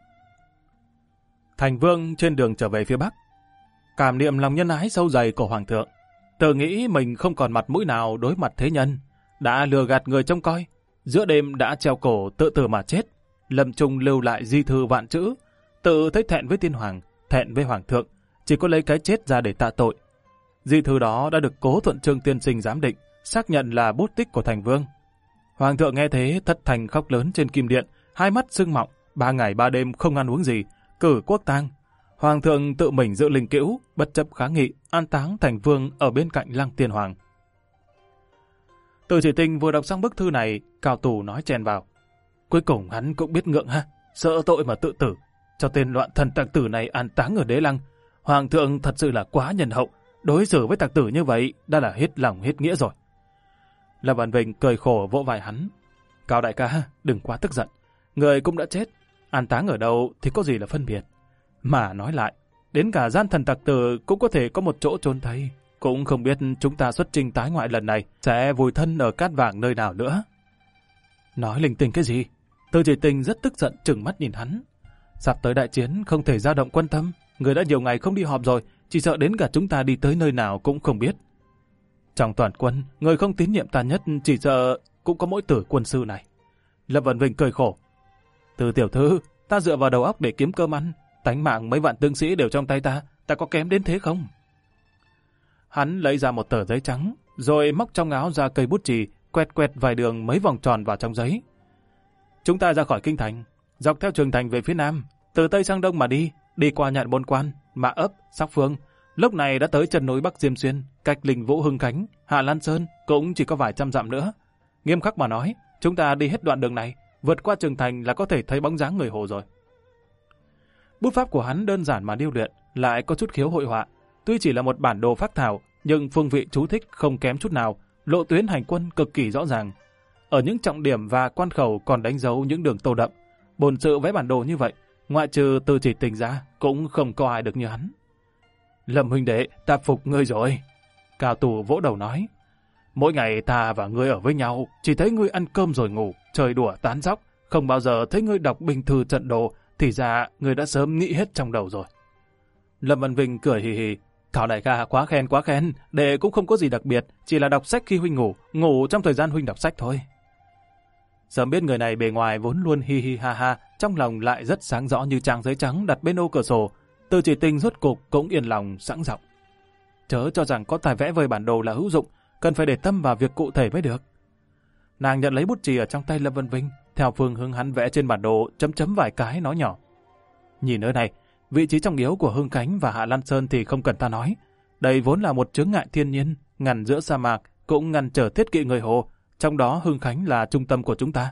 Thành Vương trên đường trở về phía Bắc, cảm niệm lòng nhân ái sâu dày của Hoàng thượng, tự nghĩ mình không còn mặt mũi nào đối mặt thế nhân, đã lừa gạt người trông coi, giữa đêm đã treo cổ tự tử mà chết. Lâm Trung lưu lại di thư vạn chữ, tự thấy thẹn với tiên hoàng, thẹn với Hoàng thượng, chỉ có lấy cái chết ra để tạ tội. Di thư đó đã được Cố Thuận Trương tiên sinh giám định, xác nhận là bút tích của Thành Vương. Hoàng thượng nghe thế thất thành khóc lớn trên kim điện, hai mắt sưng mọng, 3 ngày 3 đêm không ăn uống gì, cử quốc tang. Hoàng thượng tự mình dự linh cữu, bất chấp kháng nghị, an táng Thành Vương ở bên cạnh Lăng Tiên Hoàng. Từ Chỉ Tình vừa đọc xong bức thư này, Cao Tù nói chen vào. Cuối cùng hắn cũng biết ngượng ha, sợ tội mà tự tử, cho tên loạn thần tặc tử này an táng ở Đế Lăng. Hoàng thượng thật sự là quá nhân hậu, đối xử với tặc tử như vậy đã là hết lòng hết nghĩa rồi. Lâm Văn Vinh cười khổ vỗ vai hắn. Cao đại ca, đừng quá tức giận. Người cũng đã chết, an táng ở đâu thì có gì là phân biệt. Mà nói lại, đến cả gian thần tặc tử cũng có thể có một chỗ chôn thây. Cũng không biết chúng ta xuất chinh tái ngoại lần này sẽ vùi thân ở cát vàng nơi nào nữa. Nói linh tinh cái gì? Từ Chỉ Tình rất tức giận trừng mắt nhìn hắn. Sắp tới đại chiến không thể dao động quân tâm. Người đã nhiều ngày không đi họp rồi, chỉ sợ đến cả chúng ta đi tới nơi nào cũng không biết. Trong toàn quân, người không tín nhiệm ta nhất chỉ sợ cũng có mỗi Tử quân sư này. Lâm Văn Vinh cười khổ. Từ tiểu thư, ta dựa vào đầu óc để kiếm cơm ăn. Tánh mạng mấy vạn tướng sĩ đều trong tay ta có kém đến thế không? Hắn lấy ra một tờ giấy trắng, rồi móc trong áo ra cây bút chì, quẹt quẹt vài đường mấy vòng tròn vào trong giấy. Chúng ta ra khỏi kinh thành, dọc theo Trường Thành về phía nam, từ tây sang đông mà đi qua Nhạn Môn Quan, Mã Ấp, Sóc Phương. Lúc này đã tới chân núi Bắc Diêm Xuyên, cách Linh Vũ Hưng Khánh, Hạ Lan Sơn cũng chỉ có vài trăm dặm nữa. Nghiêm khắc mà nói, chúng ta đi hết đoạn đường này, vượt qua Trường Thành là có thể thấy bóng dáng người Hồ rồi. Bút pháp của hắn đơn giản mà điêu luyện, lại có chút khiếu hội họa. Tuy chỉ là một bản đồ phác thảo, nhưng phương vị chú thích không kém chút nào, lộ tuyến hành quân cực kỳ rõ ràng. Ở những trọng điểm và quan khẩu còn đánh dấu những đường tô đậm. Bổn sự vẽ bản đồ như vậy, ngoại trừ Từ Chỉ Tình ra, cũng không có ai được như hắn. Lâm huynh đệ, ta phục ngươi rồi. Cao thủ vỗ đầu nói. Mỗi ngày ta và ngươi ở với nhau, chỉ thấy ngươi ăn cơm rồi ngủ, chơi đùa tán dóc, không bao giờ thấy ngươi đọc binh thư trận đồ, thì ra ngươi đã sớm nghĩ hết trong đầu rồi. Lâm Văn Vinh cười hì hì. Thảo đại ca quá khen, đệ cũng không có gì đặc biệt, chỉ là đọc sách khi huynh ngủ trong thời gian huynh đọc sách thôi. Sớm biết người này bề ngoài vốn luôn hi hi ha ha, trong lòng lại rất sáng rõ như trang giấy trắng đặt bên ô cửa sổ. Từ Chỉ Tình rốt cục cũng yên lòng sẵn giọng. Chớ cho rằng có tài vẽ vời bản đồ là hữu dụng, cần phải để tâm vào việc cụ thể mới được. Nàng nhận lấy bút chì ở trong tay Lâm Văn Vinh, theo phương hướng hắn vẽ trên bản đồ, chấm vài cái nói nhỏ. Nhìn nơi này, vị trí trọng yếu của Hưng Khánh và Hạ Lan Sơn thì không cần ta nói. Đây vốn là một chướng ngại thiên nhiên, ngăn giữa sa mạc, cũng ngăn trở thiết kỵ người Hồ, trong đó Hưng Khánh là trung tâm của chúng ta.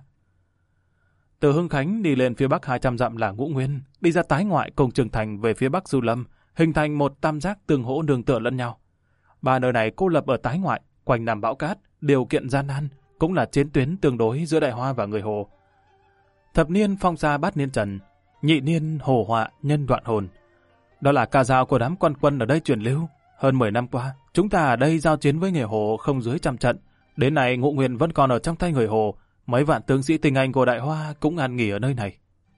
Từ Hưng Khánh đi lên phía bắc 200 dặm là Ngũ Nguyên, đi ra tái ngoại cùng Trường Thành về phía bắc Du Lâm, hình thành một tam giác tương hỗ nương tựa lẫn nhau. Ba nơi này cô lập ở tái ngoại, quanh nằm bão cát, điều kiện gian nan, cũng là chiến tuyến tương đối giữa Đại Hoa và người Hồ. Thập niên phong sa bát niên trần, nhị niên hồ họa nhân đoạn hồn. Đó là ca dao của đám quan quân ở đây truyền lưu. Hơn 10 năm qua, chúng ta ở đây giao chiến với người Hồ không dưới 100 trận. Đến nay Ngũ Nguyên vẫn còn ở trong tay người Hồ. Mấy vạn tướng sĩ tinh anh của Đại Hoa cũng an nghỉ ở nơi này.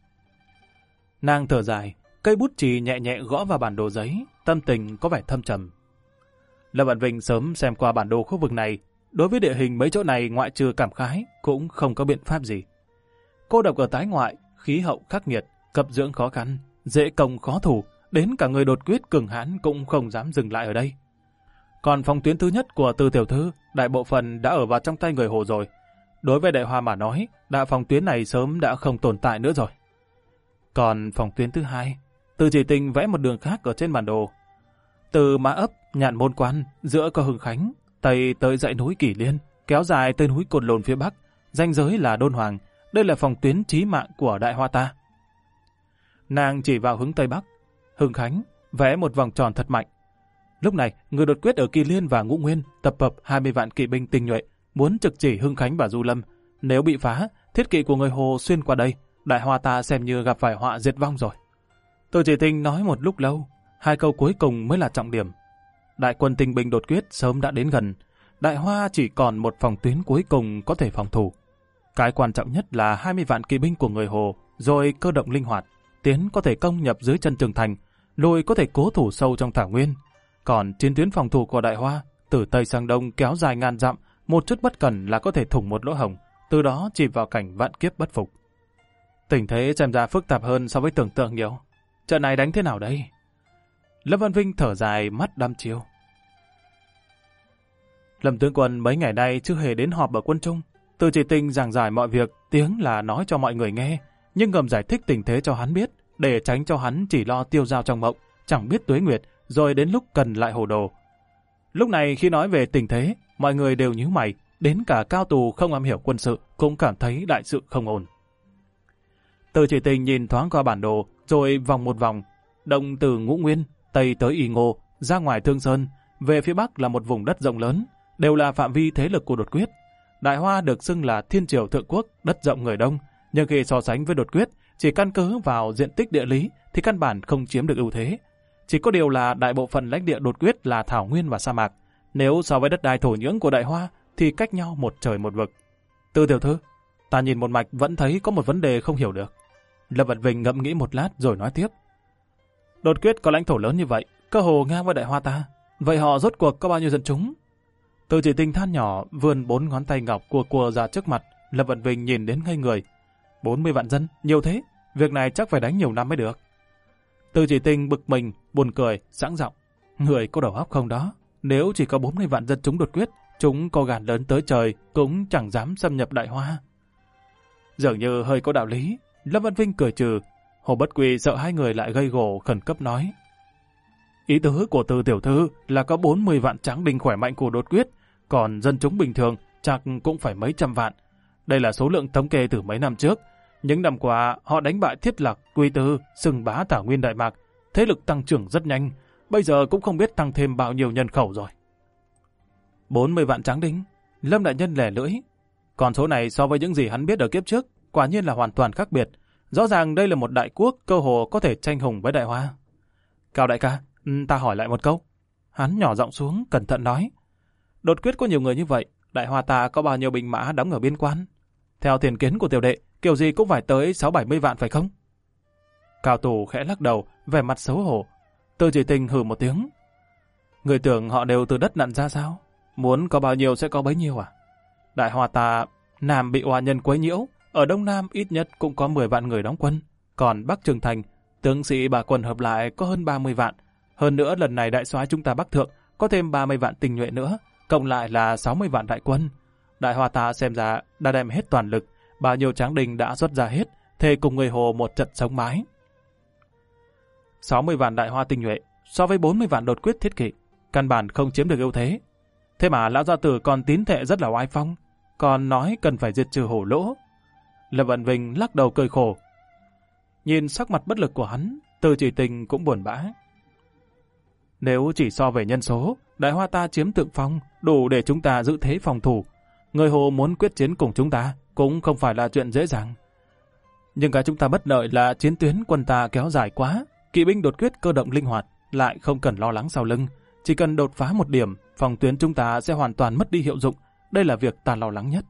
Nàng thở dài, cây bút chì nhẹ nhẹ gõ vào bản đồ giấy, tâm tình có vẻ thâm trầm. Lâm Văn Vinh sớm xem qua bản đồ khu vực này, đối với địa hình mấy chỗ này ngoại trừ cảm khái cũng không có biện pháp gì. Cô độc ở tái ngoại, khí hậu khắc nghiệt, cấp dưỡng khó khăn, dễ công khó thủ, đến cả người đột quyết cường hãn cũng không dám dừng lại ở đây. Còn phòng tuyến thứ nhất của Từ tiểu thư, đại bộ phận đã ở vào trong tay người Hồ rồi. Đối với Đại Hoa mà nói, đại phòng tuyến này sớm đã không tồn tại nữa rồi. Còn phòng tuyến thứ hai, Từ Chỉ Tình vẽ một đường khác ở trên bản đồ. Từ Mã Ấp, Nhạn Môn Quan, giữa có Hưng Khánh, tây tới dãy núi Kỷ Liên, kéo dài tới núi Cồn Lồn phía bắc, ranh giới là Đôn Hoàng. Đây là phòng tuyến chí mạng của Đại Hoa ta. Nàng chỉ vào hướng tây bắc, Hưng Khánh vẽ một vòng tròn thật mạnh. Lúc này, người đột quyết ở Kỳ Liên và Ngũ Nguyên tập hợp 20 vạn kỵ binh tinh nhuệ, muốn trực chỉ Hưng Khánh và Du Lâm. Nếu bị phá, thiết kỵ của người Hồ xuyên qua đây, Đại Hoa ta xem như gặp phải họa diệt vong rồi. Từ Chỉ Tình nói một lúc lâu, hai câu cuối cùng mới là trọng điểm. Đại quân tinh binh đột quyết sớm đã đến gần, Đại Hoa chỉ còn một phòng tuyến cuối cùng có thể phòng thủ. Cái quan trọng nhất là 20 vạn kỵ binh của người Hồ, rồi cơ động linh hoạt, tiến có thể công nhập dưới chân Trường Thành, lùi có thể cố thủ sâu trong thảo nguyên. Còn chiến tuyến phòng thủ của Đại Hoa, từ Tây sang Đông kéo dài ngàn dặm, một chút bất cẩn là có thể thủng một lỗ hổng, từ đó chìm vào cảnh vạn kiếp bất phục. Tình thế xem ra phức tạp hơn so với tưởng tượng nhiều. Trận này đánh thế nào đây? Lâm Văn Vinh thở dài, mắt đăm chiêu. Lâm tướng quân mấy ngày nay chưa hề đến họp ở quân trung. Từ Chỉ Tình giảng giải mọi việc, tiếng là nói cho mọi người nghe, nhưng ngầm giải thích tình thế cho hắn biết, để tránh cho hắn chỉ lo tiêu dao trong mộng, chẳng biết tuế nguyệt, rồi đến lúc cần lại hồ đồ. Lúc này khi nói về tình thế, mọi người đều nhíu mày, đến cả cao tù không am hiểu quân sự cũng cảm thấy đại sự không ổn. Từ Chỉ Tình nhìn thoáng qua bản đồ, rồi vòng một vòng, đông từ Ngũ Nguyên, tây tới Y Ngô, ra ngoài Thương Sơn, về phía bắc là một vùng đất rộng lớn, đều là phạm vi thế lực của Đột Quyết. Đại Hoa được xưng là thiên triều thượng quốc, đất rộng người đông, nhưng khi so sánh với Đột Quyết, chỉ căn cứ vào diện tích địa lý thì căn bản không chiếm được ưu thế. Chỉ có điều là đại bộ phận lãnh địa Đột Quyết là thảo nguyên và sa mạc. Nếu so với đất đai thổ nhưỡng của Đại Hoa thì cách nhau một trời một vực. Tư tiểu thư, ta nhìn một mạch vẫn thấy có một vấn đề không hiểu được. Lâm Vận Vinh ngẫm nghĩ một lát rồi nói tiếp. Đột Quyết có lãnh thổ lớn như vậy, cơ hồ ngang với Đại Hoa ta. Vậy họ rốt cuộc có bao nhiêu dân chúng? Từ Chỉ Tình than nhỏ vươn 4 ngón tay ngọc cua ra trước mặt. Lâm Vận Vinh nhìn đến ngây người. 40 vạn dân, nhiều thế. Việc này chắc phải đánh nhiều năm mới được. Từ Chỉ Tình bực mình, buồn cười, sẵn giọng. Người có đầu óc không đó? Nếu chỉ có 40 vạn dân chúng Đột Quyết, chúng có gan lớn tới trời cũng chẳng dám xâm nhập Đại Hoa. Dường như hơi có đạo lý. Lâm Văn Vinh cười trừ. Hồ Bất Quy sợ hai người lại gây gổ, khẩn cấp nói. Ý tứ của Từ tiểu thư là có 40 vạn tráng đinh khỏe mạnh của Đột Quyết, còn dân chúng bình thường chắc cũng phải mấy trăm vạn. Đây là số lượng thống kê từ mấy năm trước. Những năm qua họ đánh bại Thiết Lạc, Quy Tư, xưng bá Thảo Nguyên Đại Mạc, thế lực tăng trưởng rất nhanh. Bây giờ cũng không biết tăng thêm bao nhiêu nhân khẩu rồi. 40 vạn tráng đinh. Lâm đại nhân lẻ lưỡi. Còn số này so với những gì hắn biết ở kiếp trước, quả nhiên là hoàn toàn khác biệt. Rõ ràng đây là một đại quốc cơ hồ có thể tranh hùng với Đại Hoa. Cao đại ca, ta hỏi lại một câu. Hắn nhỏ giọng xuống, cẩn thận nói. Đột Quyết có nhiều người như vậy, Đại Hoa ta có bao nhiêu binh mã đóng ở biên quan? Theo tiền kiến của tiểu đệ, kiểu gì cũng phải tới 6-70 vạn phải không? Cao Tù khẽ lắc đầu, vẻ mặt xấu hổ. Từ Chỉ Tình hừ một tiếng. Người tưởng họ đều từ đất nặn ra sao? Muốn có bao nhiêu sẽ có bấy nhiêu à? Đại Hoa ta, Nam bị oa nhân quấy nhiễu, ở Đông Nam ít nhất cũng có 10 vạn người đóng quân. Còn Bắc Trường Thành, tướng sĩ bà quân hợp lại có hơn 30 vạn. Hơn nữa lần này đại soái chúng ta Bắc Thượng có thêm 30 vạn tinh nhuệ nữa, cộng lại là 60 vạn đại quân. Đại Hoa ta xem ra đã đem hết toàn lực, bao nhiêu tráng đình đã xuất ra hết, thề cùng người Hồ một trận sống mái. 60 vạn Đại Hoa tinh nhuệ so với 40 vạn Đột Quyết thiết kỵ, căn bản không chiếm được ưu thế. Thế mà lão gia tử còn tín thệ rất là oai phong, còn nói cần phải diệt trừ Hổ Lỗ. Lâm Vận Vinh lắc đầu cười khổ. Nhìn sắc mặt bất lực của hắn, Từ Chỉ Tình cũng buồn bã. Nếu chỉ so về nhân số, Đại Hoa ta chiếm thượng phong, đủ để chúng ta giữ thế phòng thủ. Người Hồ muốn quyết chiến cùng chúng ta cũng không phải là chuyện dễ dàng. Nhưng cái chúng ta bất lợi là chiến tuyến quân ta kéo dài quá, kỵ binh Đột Quyết cơ động linh hoạt, lại không cần lo lắng sau lưng. Chỉ cần đột phá một điểm, phòng tuyến chúng ta sẽ hoàn toàn mất đi hiệu dụng. Đây là việc ta lo lắng nhất.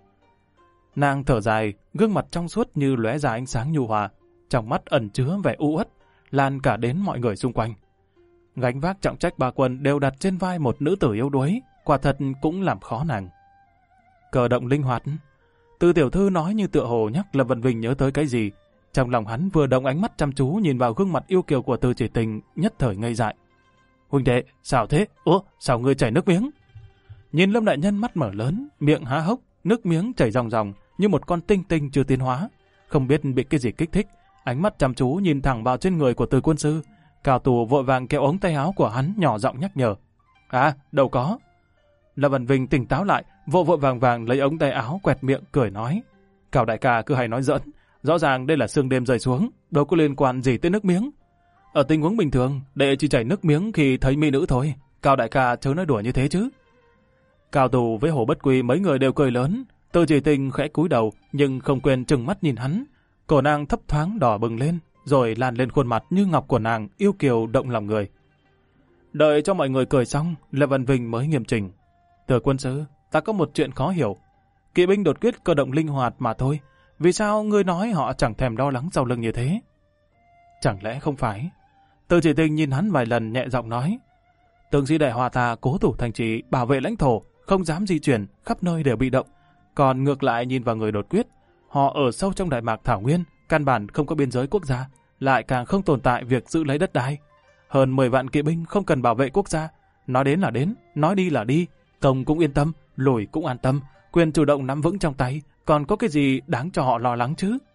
Nàng thở dài, gương mặt trong suốt như lóe ra ánh sáng nhu hòa, trong mắt ẩn chứa vẻ u uất, lan cả đến mọi người xung quanh. Gánh vác trọng trách ba quân đều đặt trên vai một nữ tử yếu đuối, quả thật cũng làm khó nàng. Cơ động linh hoạt. Từ tiểu thư nói như tựa hồ nhắc Lâm Vận Vinh nhớ tới cái gì. Trong lòng hắn vừa động ánh mắt chăm chú nhìn vào gương mặt yêu kiều của Từ Chỉ Tình, nhất thời ngây dại. Huynh đệ, sao thế? Sao ngươi chảy nước miếng? Nhìn Lâm đại nhân mắt mở lớn, miệng há hốc, nước miếng chảy ròng ròng như một con tinh tinh chưa tiến hóa. Không biết bị cái gì kích thích, ánh mắt chăm chú nhìn thẳng vào trên người của Từ quân sư. Cao Tù vội vàng kéo ống tay áo của hắn nhỏ giọng nhắc nhở. À, đâu có. Lâm Vận Vinh tỉnh táo lại, vội vàng lấy ống tay áo quẹt miệng cười nói. Cao đại ca cứ hay nói giỡn, rõ ràng đây là sương đêm rơi xuống, đâu có liên quan gì tới nước miếng. Ở tình huống bình thường, đệ chỉ chảy nước miếng khi thấy mỹ nữ thôi. Cao đại ca chớ nói đùa như thế chứ. Cao Tù với Hồ Bất Quy mấy người đều cười lớn. Từ Chỉ Tình khẽ cúi đầu nhưng không quên trừng mắt nhìn hắn. Cổ nàng thấp thoáng đỏ bừng lên, rồi lan lên khuôn mặt như ngọc của nàng, yêu kiều động lòng người. Đợi cho mọi người cười xong, Lâm Văn Vinh mới nghiêm chỉnh. Từ quân sư, ta có một chuyện khó hiểu. Kỵ binh Đột Quyết cơ động linh hoạt mà thôi. Vì sao ngươi nói họ chẳng thèm lo lắng sau lưng như thế? Chẳng lẽ không phải? Từ Chỉ Tình nhìn hắn vài lần nhẹ giọng nói. Tướng sĩ Đại Hoa ta cố thủ thành trì, bảo vệ lãnh thổ, không dám di chuyển, khắp nơi đều bị động. Còn ngược lại nhìn vào người Đột Quyết, họ ở sâu trong Đại Mạc Thảo Nguyên, căn bản không có biên giới quốc gia, lại càng không tồn tại việc giữ lấy đất đai. Hơn 10 vạn kỵ binh không cần bảo vệ quốc gia, nói đến là đến, nói đi là đi, công cũng yên tâm, lùi cũng an tâm, quyền chủ động nắm vững trong tay, còn có cái gì đáng cho họ lo lắng chứ?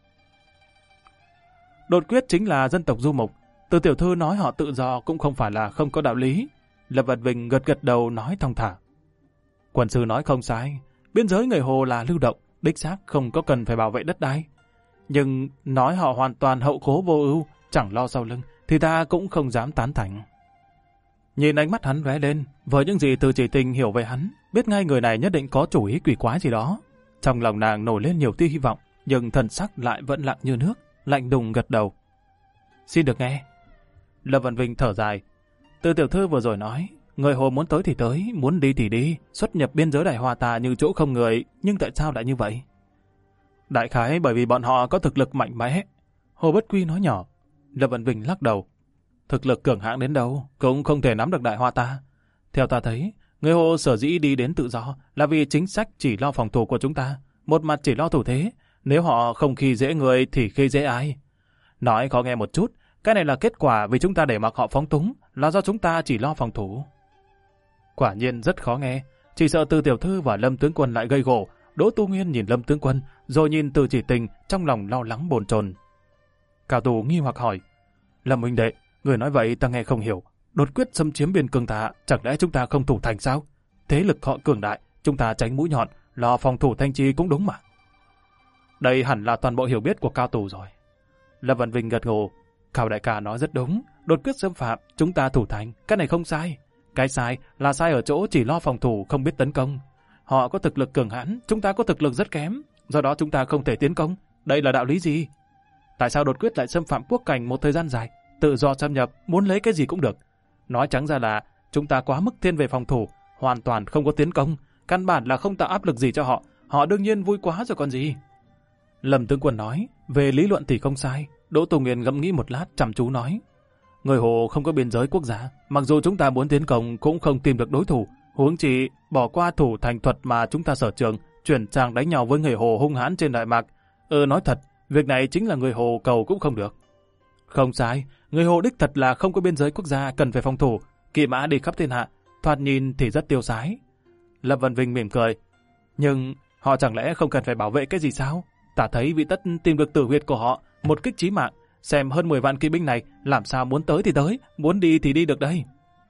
Đột Quyết chính là dân tộc du mục, Từ tiểu thư nói họ tự do cũng không phải là không có đạo lý. Lâm Vận Vinh gật đầu nói thong thả. Quân sư nói không sai, biên giới người Hồ là lưu động, đích xác không có cần phải bảo vệ đất đai. Nhưng nói họ hoàn toàn hậu khố vô ưu, chẳng lo sau lưng, thì ta cũng không dám tán thành. Nhìn ánh mắt hắn lóe lên, với những gì Từ Chỉ Tình hiểu về hắn, biết ngay người này nhất định có chủ ý quỷ quái gì đó. Trong lòng nàng nổi lên nhiều tia hy vọng, nhưng thần sắc lại vẫn lặng như nước, lạnh đùng gật đầu. Xin được nghe. Lâm Vân Vinh thở dài. Từ tiểu thư vừa rồi nói, người Hồ muốn tới thì tới, muốn đi thì đi, xuất nhập biên giới Đại Hoa ta như chỗ không người, nhưng tại sao lại như vậy? Đại khái bởi vì bọn họ có thực lực mạnh mẽ. Hồ Bất Quy nói nhỏ. Lâm Vân Vinh lắc đầu. Thực lực cường hãn đến đâu cũng không thể nắm được Đại Hoa ta. Theo ta thấy, người Hồ sở dĩ đi đến tự do là vì chính sách chỉ lo phòng thủ của chúng ta, một mặt chỉ lo thủ thế. Nếu họ không khi dễ người thì khi dễ ai? Nói khó nghe một chút, cái này là kết quả vì chúng ta để mặc họ phóng túng, là do chúng ta chỉ lo phòng thủ. Quả nhiên rất khó nghe, chỉ sợ Từ tiểu thư và Lâm tướng quân lại gây gổ. Đỗ Tu Nguyên nhìn Lâm tướng quân, rồi nhìn Từ Chỉ Tình, trong lòng lo lắng bồn chồn. Cao Tù nghi hoặc hỏi, Lâm huynh đệ, người nói vậy ta nghe không hiểu. Đột quyết xâm chiếm biên cương ta, chẳng lẽ chúng ta không thủ thành sao? Thế lực họ cường đại, chúng ta tránh mũi nhọn, lo phòng thủ thanh trì cũng đúng mà. Đây hẳn là toàn bộ hiểu biết của Cao Tù rồi. Lâm Văn Vinh gật gù. Cao đại ca nói rất đúng, đột quyết xâm phạm, chúng ta thủ thành, cái này không sai. Cái sai là sai ở chỗ chỉ lo phòng thủ không biết tấn công. Họ có thực lực cường hãn, chúng ta có thực lực rất kém, do đó chúng ta không thể tiến công. Đây là đạo lý gì? Tại sao đột quyết lại xâm phạm quốc cảnh một thời gian dài, tự do xâm nhập, muốn lấy cái gì cũng được? Nói trắng ra là chúng ta quá mức thiên về phòng thủ, hoàn toàn không có tiến công, căn bản là không tạo áp lực gì cho họ, họ đương nhiên vui quá rồi còn gì. Lâm tướng quân nói, về lý luận thì không sai. Đỗ Tùng Nguyên ngẫm nghĩ một lát chăm chú nói, người Hồ không có biên giới quốc gia, mặc dù chúng ta muốn tiến công cũng không tìm được đối thủ, huống chi bỏ qua thủ thành thuật mà chúng ta sở trường, chuyển sang đánh nhau với người Hồ hung hãn trên Đại Mạc. Nói thật, việc này chính là người Hồ cầu cũng không được. Không sai, người Hồ đích thật là không có biên giới quốc gia cần phải phòng thủ, kỵ mã đi khắp thiên hạ, thoạt nhìn thì rất tiêu sái. Lâm Văn Vinh mỉm cười, nhưng họ chẳng lẽ không cần phải bảo vệ cái gì sao? Ta thấy vị tất tìm được tử huyệt của họ, một kích chí mạng, xem hơn 10 vạn kỵ binh này làm sao muốn tới thì tới, muốn đi thì đi được đây.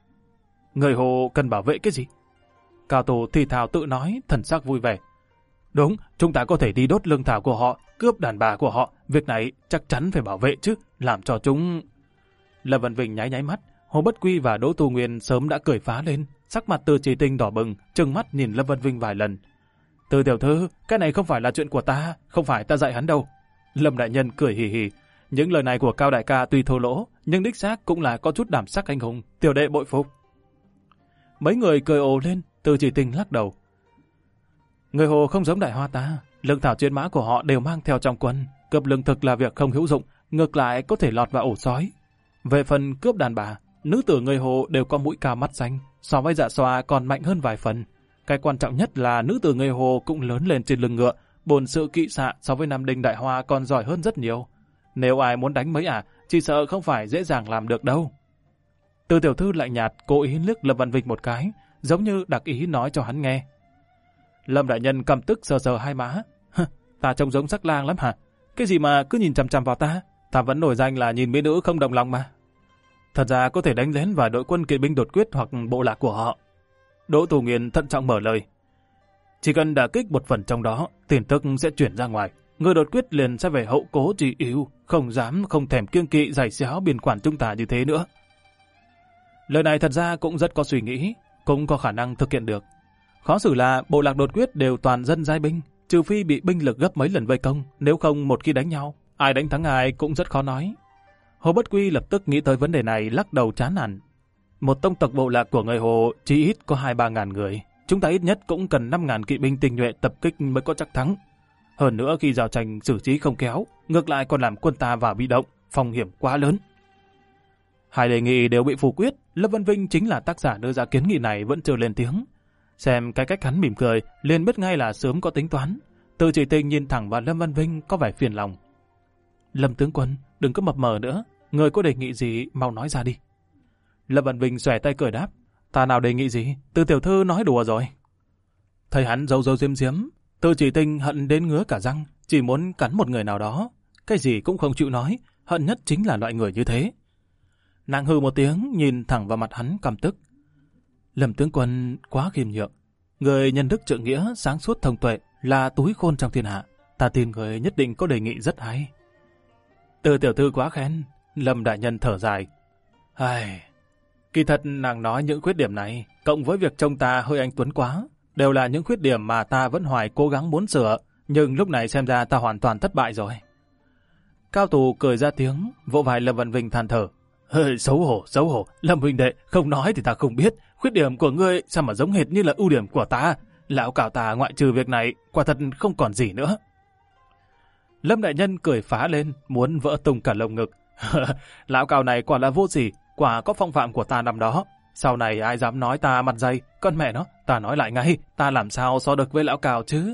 Người Hồ cần bảo vệ cái gì? Cao Tổ thì thào tự nói, thần sắc vui vẻ. Đúng, chúng ta có thể đi đốt lương thảo của họ, cướp đàn bà của họ, việc này chắc chắn phải bảo vệ chứ, làm cho chúng... Lâm Văn Vinh nháy nháy mắt, Hồ Bất Quy và Đỗ Tu Nguyên sớm đã cười phá lên, sắc mặt Từ Chỉ Tình đỏ bừng, trừng mắt nhìn Lâm Văn Vinh vài lần. Từ tiểu thư, cái này không phải là chuyện của ta, không phải ta dạy hắn đâu. Lâm đại nhân cười hì hì, những lời này của Cao đại ca tuy thô lỗ, nhưng đích xác cũng là có chút đảm sắc anh hùng, tiểu đệ bội phục. Mấy người cười ồ lên, Từ Chỉ Tình lắc đầu. Người Hồ không giống Đại Hoa ta, lương thảo chiến mã của họ đều mang theo trong quân, cướp lương thực là việc không hữu dụng, ngược lại có thể lọt vào ổ sói. Về phần cướp đàn bà, nữ tử người Hồ đều có mũi cao mắt xanh, so với Dạ Xoa còn mạnh hơn vài phần. Cái quan trọng nhất là nữ tử người Hồ cũng lớn lên trên lưng ngựa, bổn sự kỵ xạ so với Nam Đinh Đại Hoa còn giỏi hơn rất nhiều. Nếu ai muốn đánh mấy chỉ sợ không phải dễ dàng làm được đâu. Từ tiểu thư lạnh nhạt cố ý liếc Lâm Văn Vinh một cái, giống như đặc ý nói cho hắn nghe. Lâm đại nhân căm tức sờ sờ hai má. Ta trông giống sắc lang lắm hả? Cái gì mà cứ nhìn chằm chằm vào ta? Ta vẫn nổi danh là nhìn mỹ nữ không động lòng mà. Thật ra có thể đánh lén vào đội quân kỵ binh đột quyết hoặc bộ lạc của họ. Đỗ Tù Nghiên thận trọng mở lời. Chỉ cần đả kích một phần trong đó, tin tức sẽ chuyển ra ngoài. Người đột quyết liền sẽ về hậu cố trì yếu, không dám không thèm kiêng kỵ giày xéo biên quản chúng ta như thế nữa. Lời này thật ra cũng rất có suy nghĩ, cũng có khả năng thực hiện được. Khó xử là bộ lạc đột quyết đều toàn dân giai binh, trừ phi bị binh lực gấp mấy lần vây công, nếu không một khi đánh nhau, ai đánh thắng ai cũng rất khó nói. Hồ Bất Quy lập tức nghĩ tới vấn đề này, lắc đầu chán nản. Một tông tộc bộ lạc của người Hồ chỉ ít có 2-3 ngàn người, chúng ta ít nhất cũng cần 5.000 kỵ binh tinh nhuệ tập kích mới có chắc thắng. Hơn nữa khi giao tranh xử trí không khéo, ngược lại còn làm quân ta vào bị động, phong hiểm quá lớn. Hai đề nghị đều bị phủ quyết, Lâm Văn Vinh chính là tác giả đưa ra kiến nghị này vẫn chưa lên tiếng. Xem cái cách hắn mỉm cười, liền biết ngay là sớm có tính toán. Từ Chỉ Tình nhìn thẳng vào Lâm Văn Vinh có vẻ phiền lòng. Lâm tướng quân, đừng có mập mờ nữa, người có đề nghị gì mau nói ra đi. Lâm Văn Vinh xòe tay cười đáp, ta nào đề nghị gì, Từ tiểu thư nói đùa rồi. Thấy hắn giấu giấu diếm diếm, Từ Chỉ Tình hận đến ngứa cả răng, chỉ muốn cắn một người nào đó, cái gì cũng không chịu nói, hận nhất chính là loại người như thế. Nàng hừ một tiếng, nhìn thẳng vào mặt hắn căm tức. Lâm tướng quân quá khiêm nhượng, người nhân đức trượng nghĩa, sáng suốt thông tuệ, là túi khôn trong thiên hạ, ta tin người nhất định có đề nghị rất hay. Từ tiểu thư quá khen, Lâm đại nhân thở dài. Ai, Kỳ thật nàng nói những khuyết điểm này, cộng với việc trông ta hơi anh tuấn quá, đều là những khuyết điểm mà ta vẫn hoài cố gắng muốn sửa, nhưng lúc này xem ra ta hoàn toàn thất bại rồi. Cao Tù cười ra tiếng, vỗ vai Lâm Văn Vinh than thở. Xấu hổ, Lâm huynh đệ, không nói thì ta không biết, khuyết điểm của ngươi sao mà giống hệt như là ưu điểm của ta. Lão Cào ta ngoại trừ việc này, quả thật không còn gì nữa. Lâm đại nhân cười phá lên, muốn vỡ tung cả lồng ngực. Lão Cào này quả là vô sỉ, quả có phong phạm của ta năm đó. Sau này ai dám nói ta mặt dày, con mẹ nó, ta nói lại ngay, ta làm sao so được với Lão Cào chứ?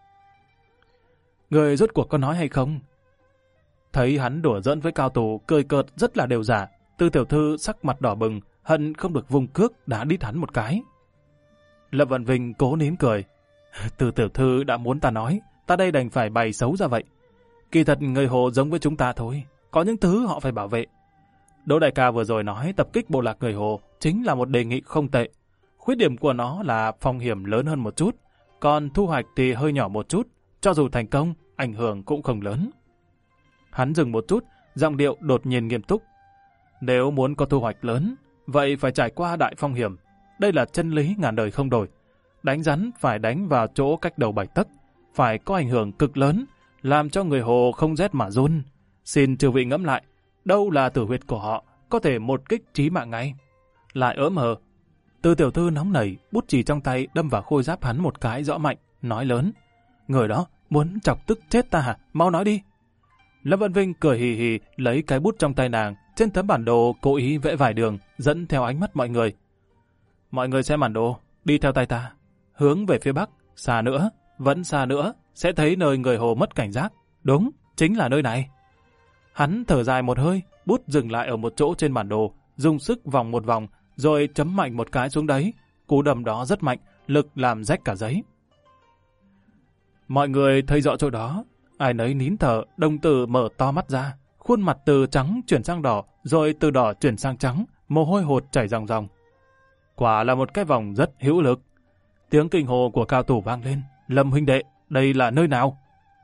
Người rốt cuộc có nói hay không? Thấy hắn đùa giỡn với Cao Tù, cười cợt rất là đều giả. Tư tiểu thư sắc mặt đỏ bừng, hận không được vung cước đã đít hắn một cái. Lâm Văn Vinh cố nín cười. Tư tiểu thư đã muốn ta nói, ta đây đành phải bày xấu ra vậy. Kỳ thật người Hồ giống với chúng ta thôi, có những thứ họ phải bảo vệ. Đỗ đại ca vừa rồi nói tập kích bộ lạc người Hồ chính là một đề nghị không tệ. Khuyết điểm của nó là phong hiểm lớn hơn một chút, còn thu hoạch thì hơi nhỏ một chút, cho dù thành công, ảnh hưởng cũng không lớn. Hắn dừng một chút, giọng điệu đột nhiên nghiêm túc. Nếu muốn có thu hoạch lớn, vậy phải trải qua đại phong hiểm. Đây là chân lý ngàn đời không đổi. Đánh rắn phải đánh vào chỗ cách đầu 7 tấc, phải có ảnh hưởng cực lớn, làm cho người Hồ không rét mà run. Xin chư vị ngẫm lại, đâu là tử huyệt của họ, có thể một kích chí mạng ngay. Lại ớm hờ. Tư tiểu thư nóng nảy, bút chì trong tay đâm vào khôi giáp hắn một cái rõ mạnh, nói lớn. Người đó muốn chọc tức chết ta hả? Mau nói đi. Lâm Văn Vinh cười hì hì lấy cái bút trong tay nàng, trên tấm bản đồ cố ý vẽ vài đường, dẫn theo ánh mắt mọi người. Mọi người xem bản đồ, đi theo tay ta, hướng về phía bắc, xa nữa, vẫn xa nữa, sẽ thấy nơi người Hồ mất cảnh giác. Đúng, chính là nơi này. Hắn thở dài một hơi, bút dừng lại ở một chỗ trên bản đồ, dùng sức vòng một vòng, rồi chấm mạnh một cái xuống đấy. Cú đầm đó rất mạnh, lực làm rách cả giấy. Mọi người thấy rõ chỗ đó, ai nấy nín thở, đồng tử mở to mắt ra, khuôn mặt từ trắng chuyển sang đỏ, rồi từ đỏ chuyển sang trắng, mồ hôi hột chảy ròng ròng. Quả là một cái vòng rất hữu lực. Tiếng kinh hồ của Cao Tù vang lên. Lâm huynh đệ, đây là nơi nào?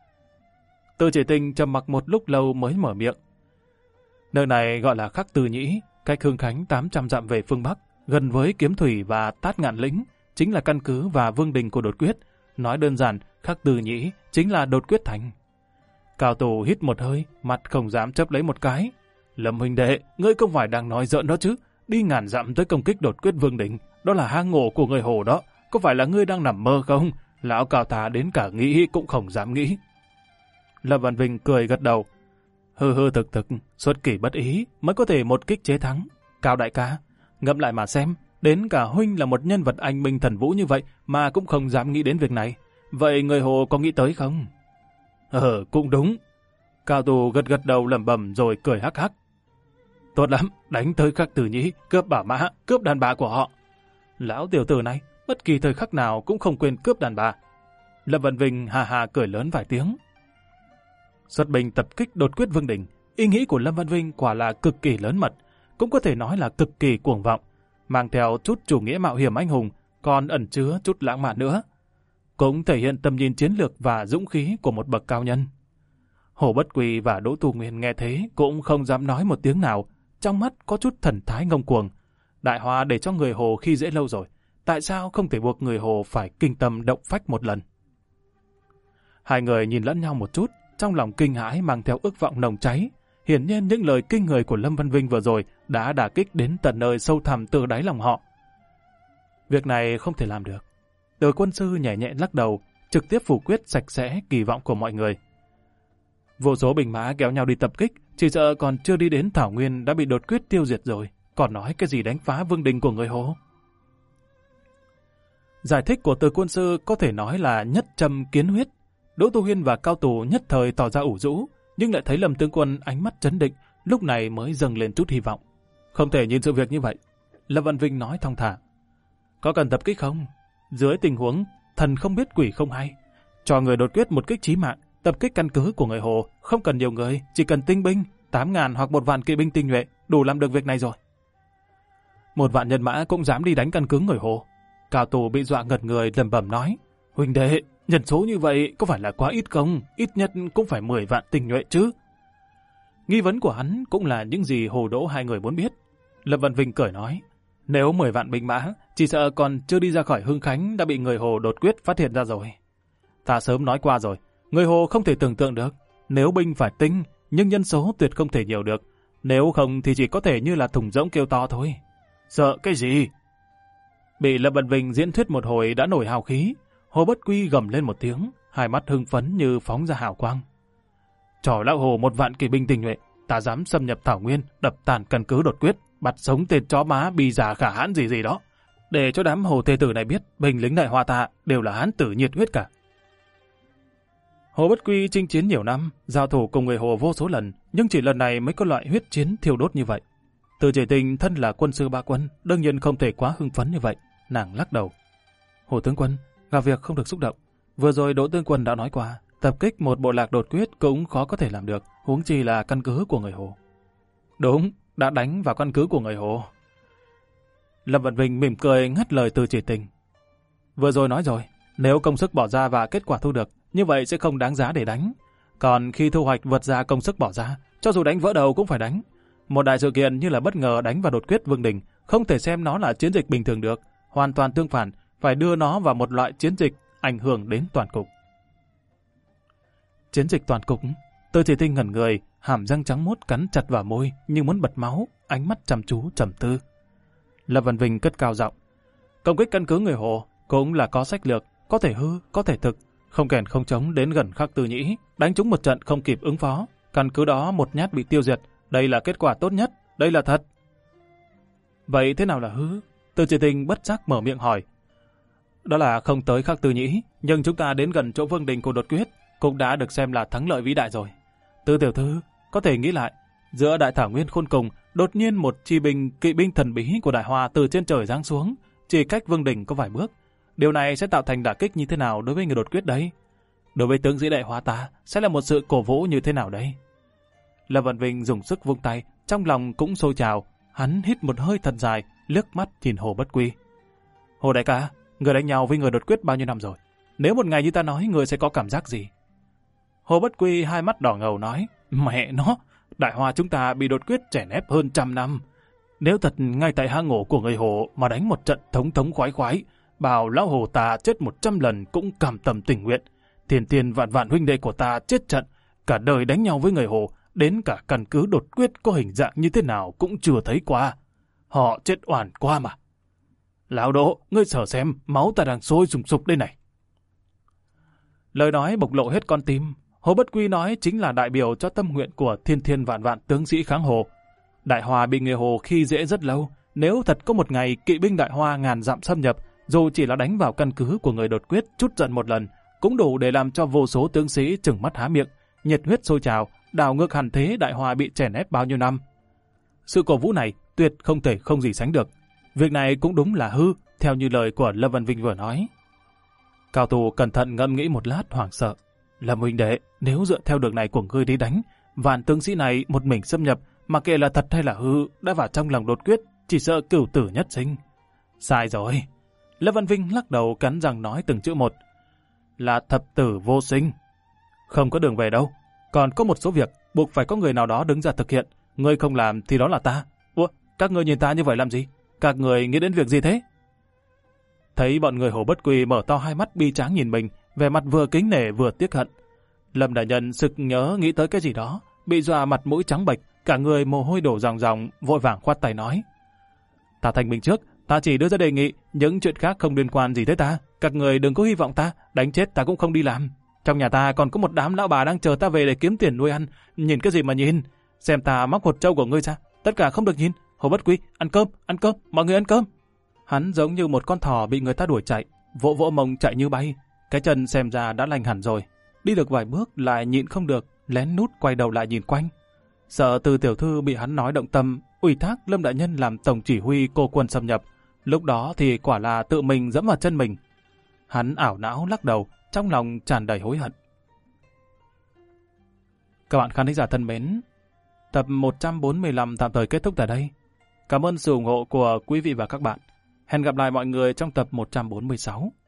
Từ Chỉ Tình trầm mặc một lúc lâu mới mở miệng. Nơi này gọi là Khắc Tư Nhĩ, cách Hương Khánh 800 dặm về phương Bắc, gần với Kiếm Thủy và Tát Ngạn Lĩnh, chính là căn cứ và vương đình của Đột Quyết. Nói đơn giản, Khắc Tư Nhĩ chính là Đột Quyết thành. Cao Tù hít một hơi, mặt không dám chớp lấy một cái. Lâm huynh đệ, ngươi không phải đang nói giỡn đó chứ? Đi ngàn dặm tới công kích Đột Quyết vương đình, đó là hang ổ của người Hồ đó. Có phải là ngươi đang nằm mơ không? Lão Cao ta đến cả nghĩ cũng không dám nghĩ. Lâm Văn Vinh cười gật đầu. Hư thực, xuất kỳ bất ý mới có thể một kích chế thắng. Cao đại ca, ngẫm lại mà xem, đến cả huynh là một nhân vật anh minh thần vũ như vậy mà cũng không dám nghĩ đến việc này. Vậy người Hồ có nghĩ tới không? Cũng đúng. Cao Tù gật đầu lẩm bẩm rồi cười hắc hắc. Tốt lắm, đánh tới Khắc Tư Nhĩ, cướp bảo mã, cướp đàn bà của họ. Lão tiểu tử này, bất kỳ thời khắc nào cũng không quên cướp đàn bà. Lâm Văn Vinh hà hà cười lớn vài tiếng. Xuất binh tập kích Đột Quyết vương đình, ý nghĩ của Lâm Văn Vinh quả là cực kỳ lớn mật, cũng có thể nói là cực kỳ cuồng vọng, mang theo chút chủ nghĩa mạo hiểm anh hùng, còn ẩn chứa chút lãng mạn nữa. Cũng thể hiện tầm nhìn chiến lược và dũng khí của một bậc cao nhân. Hồ Bất Quỳ và Đỗ Tu Nguyên nghe thế cũng không dám nói một tiếng nào, trong mắt có chút thần thái ngông cuồng. Đại Hoa để cho người Hồ khi dễ lâu rồi, tại sao không thể buộc người Hồ phải kinh tâm động phách một lần? Hai người nhìn lẫn nhau một chút, trong lòng kinh hãi mang theo ước vọng nồng cháy. Hiển nhiên những lời kinh người của Lâm Văn Vinh vừa rồi đã đả kích đến tận nơi sâu thẳm từ đáy lòng họ. Việc này không thể làm được. Từ quân sư nhẹ nhẹ lắc đầu, trực tiếp phủ quyết sạch sẽ kỳ vọng của mọi người. Vô số binh mã kéo nhau đi tập kích, chỉ sợ còn chưa đi đến Thảo Nguyên đã bị Đột Quyết tiêu diệt rồi, còn nói cái gì đánh phá vương đình của người Hồ. Giải thích của Từ quân sư có thể nói là nhất châm kiến huyết. Đỗ Tu Huyên và Cao Tù nhất thời tỏ ra ủ rũ, nhưng lại thấy Lâm tướng quân ánh mắt trấn định, lúc này mới dâng lên chút hy vọng. Không thể nhìn sự việc như vậy. Lâm Văn Vinh nói thong thả. Có cần tập kích không? Dưới tình huống thần không biết quỷ không hay, cho người Đột Quyết một kích chí mạng, tập kích căn cứ của người Hồ, không cần nhiều người, chỉ cần tinh binh, 8.000 hoặc 1 vạn kỵ binh tinh nhuệ, đủ làm được việc này rồi. 1 vạn nhân mã cũng dám đi đánh căn cứ người Hồ. Cao Tù bị dọa ngật người lẩm bẩm nói, huynh đệ, nhân số như vậy có phải là quá ít không? Ít nhất cũng phải 10 vạn tinh nhuệ chứ. Nghi vấn của hắn cũng là những gì Hồ Đỗ hai người muốn biết. Lâm Văn Vinh cười nói, Nếu 10 vạn binh mã, chỉ sợ còn chưa đi ra khỏi Hưng Khánh đã bị người Hồ đột quyết phát hiện ra rồi. Ta sớm nói qua rồi, người Hồ không thể tưởng tượng được. Nếu binh phải tinh, nhưng nhân số tuyệt không thể nhiều được. Nếu không thì chỉ có thể như là thùng rỗng kêu to thôi. Sợ cái gì? Bị Lâm Vân Vinh diễn thuyết một hồi đã nổi hào khí. Hồ Bất Quy gầm lên một tiếng, hai mắt hưng phấn như phóng ra hào quang. Trò lão Hồ 1 vạn kỵ binh tinh nhuệ, ta dám xâm nhập Thảo Nguyên, đập tàn căn cứ đột quyết, bắt sống tên chó má bì già khả hãn gì gì đó. Để cho đám Hồ Tề Tử này biết, binh lính Đại Hoa ta đều là hán tử nhiệt huyết cả. Hồ Bất Quy chinh chiến nhiều năm, giao thủ cùng người Hồ vô số lần, nhưng chỉ lần này mới có loại huyết chiến thiêu đốt như vậy. Từ Chỉ Tình thân là quân sư ba quân, đương nhiên không thể quá hưng phấn như vậy. Nàng lắc đầu. Hồ tướng quân, gặp việc không được xúc động. Vừa rồi Đỗ tướng quân đã nói qua, tập kích một bộ lạc đột quyết cũng khó có thể làm được, huống chi là căn cứ của người Hồ. Đúng, đã đánh vào căn cứ của người Hồ. Lâm Vận Vinh mỉm cười ngắt lời Từ Chỉ Tình. Vừa rồi nói rồi, nếu công sức bỏ ra và kết quả thu được, như vậy sẽ không đáng giá để đánh. Còn khi thu hoạch vượt ra công sức bỏ ra, cho dù đánh vỡ đầu cũng phải đánh. Một đại sự kiện như là bất ngờ đánh vào đột quyết Vương Đình, không thể xem nó là chiến dịch bình thường được, hoàn toàn tương phản, phải đưa nó vào một loại chiến dịch ảnh hưởng đến toàn cục. Chiến dịch toàn cục? Từ Chỉ Tình ngẩn người, hàm răng trắng muốt cắn chặt vào môi như muốn bật máu, ánh mắt chăm chú trầm tư. Lâm Văn Vinh cất cao giọng. Công kích căn cứ người Hồ cũng là có sách lược, có thể hư, có thể thực, không kèn không chống đến gần Khắc Tư Nhĩ, đánh trúng một trận không kịp ứng phó, căn cứ đó một nhát bị tiêu diệt, đây là kết quả tốt nhất, đây là thật. Vậy thế nào là hư? Từ Chỉ Tình bất giác mở miệng hỏi. Đó là không tới Khắc Tư Nhĩ, nhưng chúng ta đến gần chỗ Vương Đình của đột quyết, cũng đã được xem là thắng lợi vĩ đại rồi. Từ tiểu thư, có thể nghĩ lại, giữa Đại Thảo Nguyên khôn cùng, đột nhiên một chi binh kỵ binh thần bí của Đại Hoa từ trên trời giáng xuống, chỉ cách Vương Đình có vài bước. Điều này sẽ tạo thành đả kích như thế nào đối với người đột quyết đấy? Đối với tướng sĩ Đại Hoa ta, sẽ là một sự cổ vũ như thế nào đấy? Lâm Vận Vinh dùng sức vung tay, trong lòng cũng sôi trào, hắn hít một hơi thật dài, liếc mắt nhìn Hồ Bất Quy. Hồ đại ca, người đánh nhau với người đột quyết bao nhiêu năm rồi? Nếu một ngày như ta nói, người sẽ có cảm giác gì? Hồ Bất Quy hai mắt đỏ ngầu nói, mẹ nó, Đại Hoa chúng ta bị đột quyết chèn ép hơn 100 năm. Nếu thật ngay tại hang ổ của người Hồ mà đánh một trận thống thống khoái khoái, bảo lão Hồ ta chết 100 lần cũng cam tâm tình nguyện. Tiền tiền vạn vạn huynh đệ của ta chết trận, cả đời đánh nhau với người Hồ, đến cả căn cứ đột quyết có hình dạng như thế nào cũng chưa thấy qua. Họ chết oan qua mà. Lão Đỗ, ngươi sở xem, máu ta đang sôi sùng sục đây này. Lời nói bộc lộ hết con tim. Hồ Bất Quy nói chính là đại biểu cho tâm nguyện của thiên thiên vạn vạn tướng sĩ kháng Hồ. Đại Hoa bị người Hồ khi dễ rất lâu. Nếu thật có một ngày kỵ binh Đại Hoa ngàn dặm xâm nhập, dù chỉ là đánh vào căn cứ của người đột quyết chút giận một lần, cũng đủ để làm cho vô số tướng sĩ trừng mắt há miệng, nhiệt huyết sôi trào, đảo ngược hẳn thế Đại Hoa bị chèn ép bao nhiêu năm. Sự cổ vũ này tuyệt không thể không gì sánh được. Việc này cũng đúng là hư, theo như lời của Lâm Văn Vinh vừa nói. Cao thủ cẩn thận ngẫm nghĩ một lát hoảng sợ. Lâm huynh đệ, nếu dựa theo đường này của ngươi đi đánh, vạn tướng sĩ này một mình xâm nhập, mà kệ là thật hay là hư, đã vào trong lòng đột quyết, chỉ sợ cửu tử nhất sinh. Sai rồi. Lâm Văn Vinh lắc đầu cắn răng nói từng chữ một. Là thập tử vô sinh. Không có đường về đâu. Còn có một số việc buộc phải có người nào đó đứng ra thực hiện. Ngươi không làm thì đó là ta. Ủa, các ngươi nhìn ta như vậy làm gì? Các người nghĩ đến việc gì thế? Thấy bọn người Hồ Bất Quy mở to hai mắt bi tráng nhìn mình, vẻ mặt vừa kính nể vừa tiếc hận. Lâm đại nhân sực nhớ nghĩ tới cái gì đó, bị dọa mặt mũi trắng bệch, cả người mồ hôi đổ ròng ròng, vội vàng khoát tay nói. Ta thành mình trước, ta chỉ đưa ra đề nghị, những chuyện khác không liên quan gì tới ta. Các người đừng có hy vọng ta, đánh chết ta cũng không đi làm. Trong nhà ta còn có một đám lão bà đang chờ ta về để kiếm tiền nuôi ăn. Nhìn cái gì mà nhìn? Xem ta móc hột trâu của ngươi ra. Tất cả không được nhìn. Hồ Bất Quy, ăn cơm, mọi người ăn cơm. Hắn giống như một con thỏ bị người ta đuổi chạy, vỗ vỗ mông chạy như bay. Cái chân xem ra đã lành hẳn rồi. Đi được vài bước lại nhịn không được, lén nút quay đầu lại nhìn quanh. Sợ Từ tiểu thư bị hắn nói động tâm, ủy thác Lâm đại nhân làm tổng chỉ huy cô quân xâm nhập. Lúc đó thì quả là tự mình dẫm vào chân mình. Hắn ảo não lắc đầu, trong lòng tràn đầy hối hận. Các bạn khán thính giả thân mến, tập 145 tạm thời kết thúc tại đây. Cảm ơn sự ủng hộ của quý vị và các bạn. Hẹn gặp lại mọi người trong tập 146.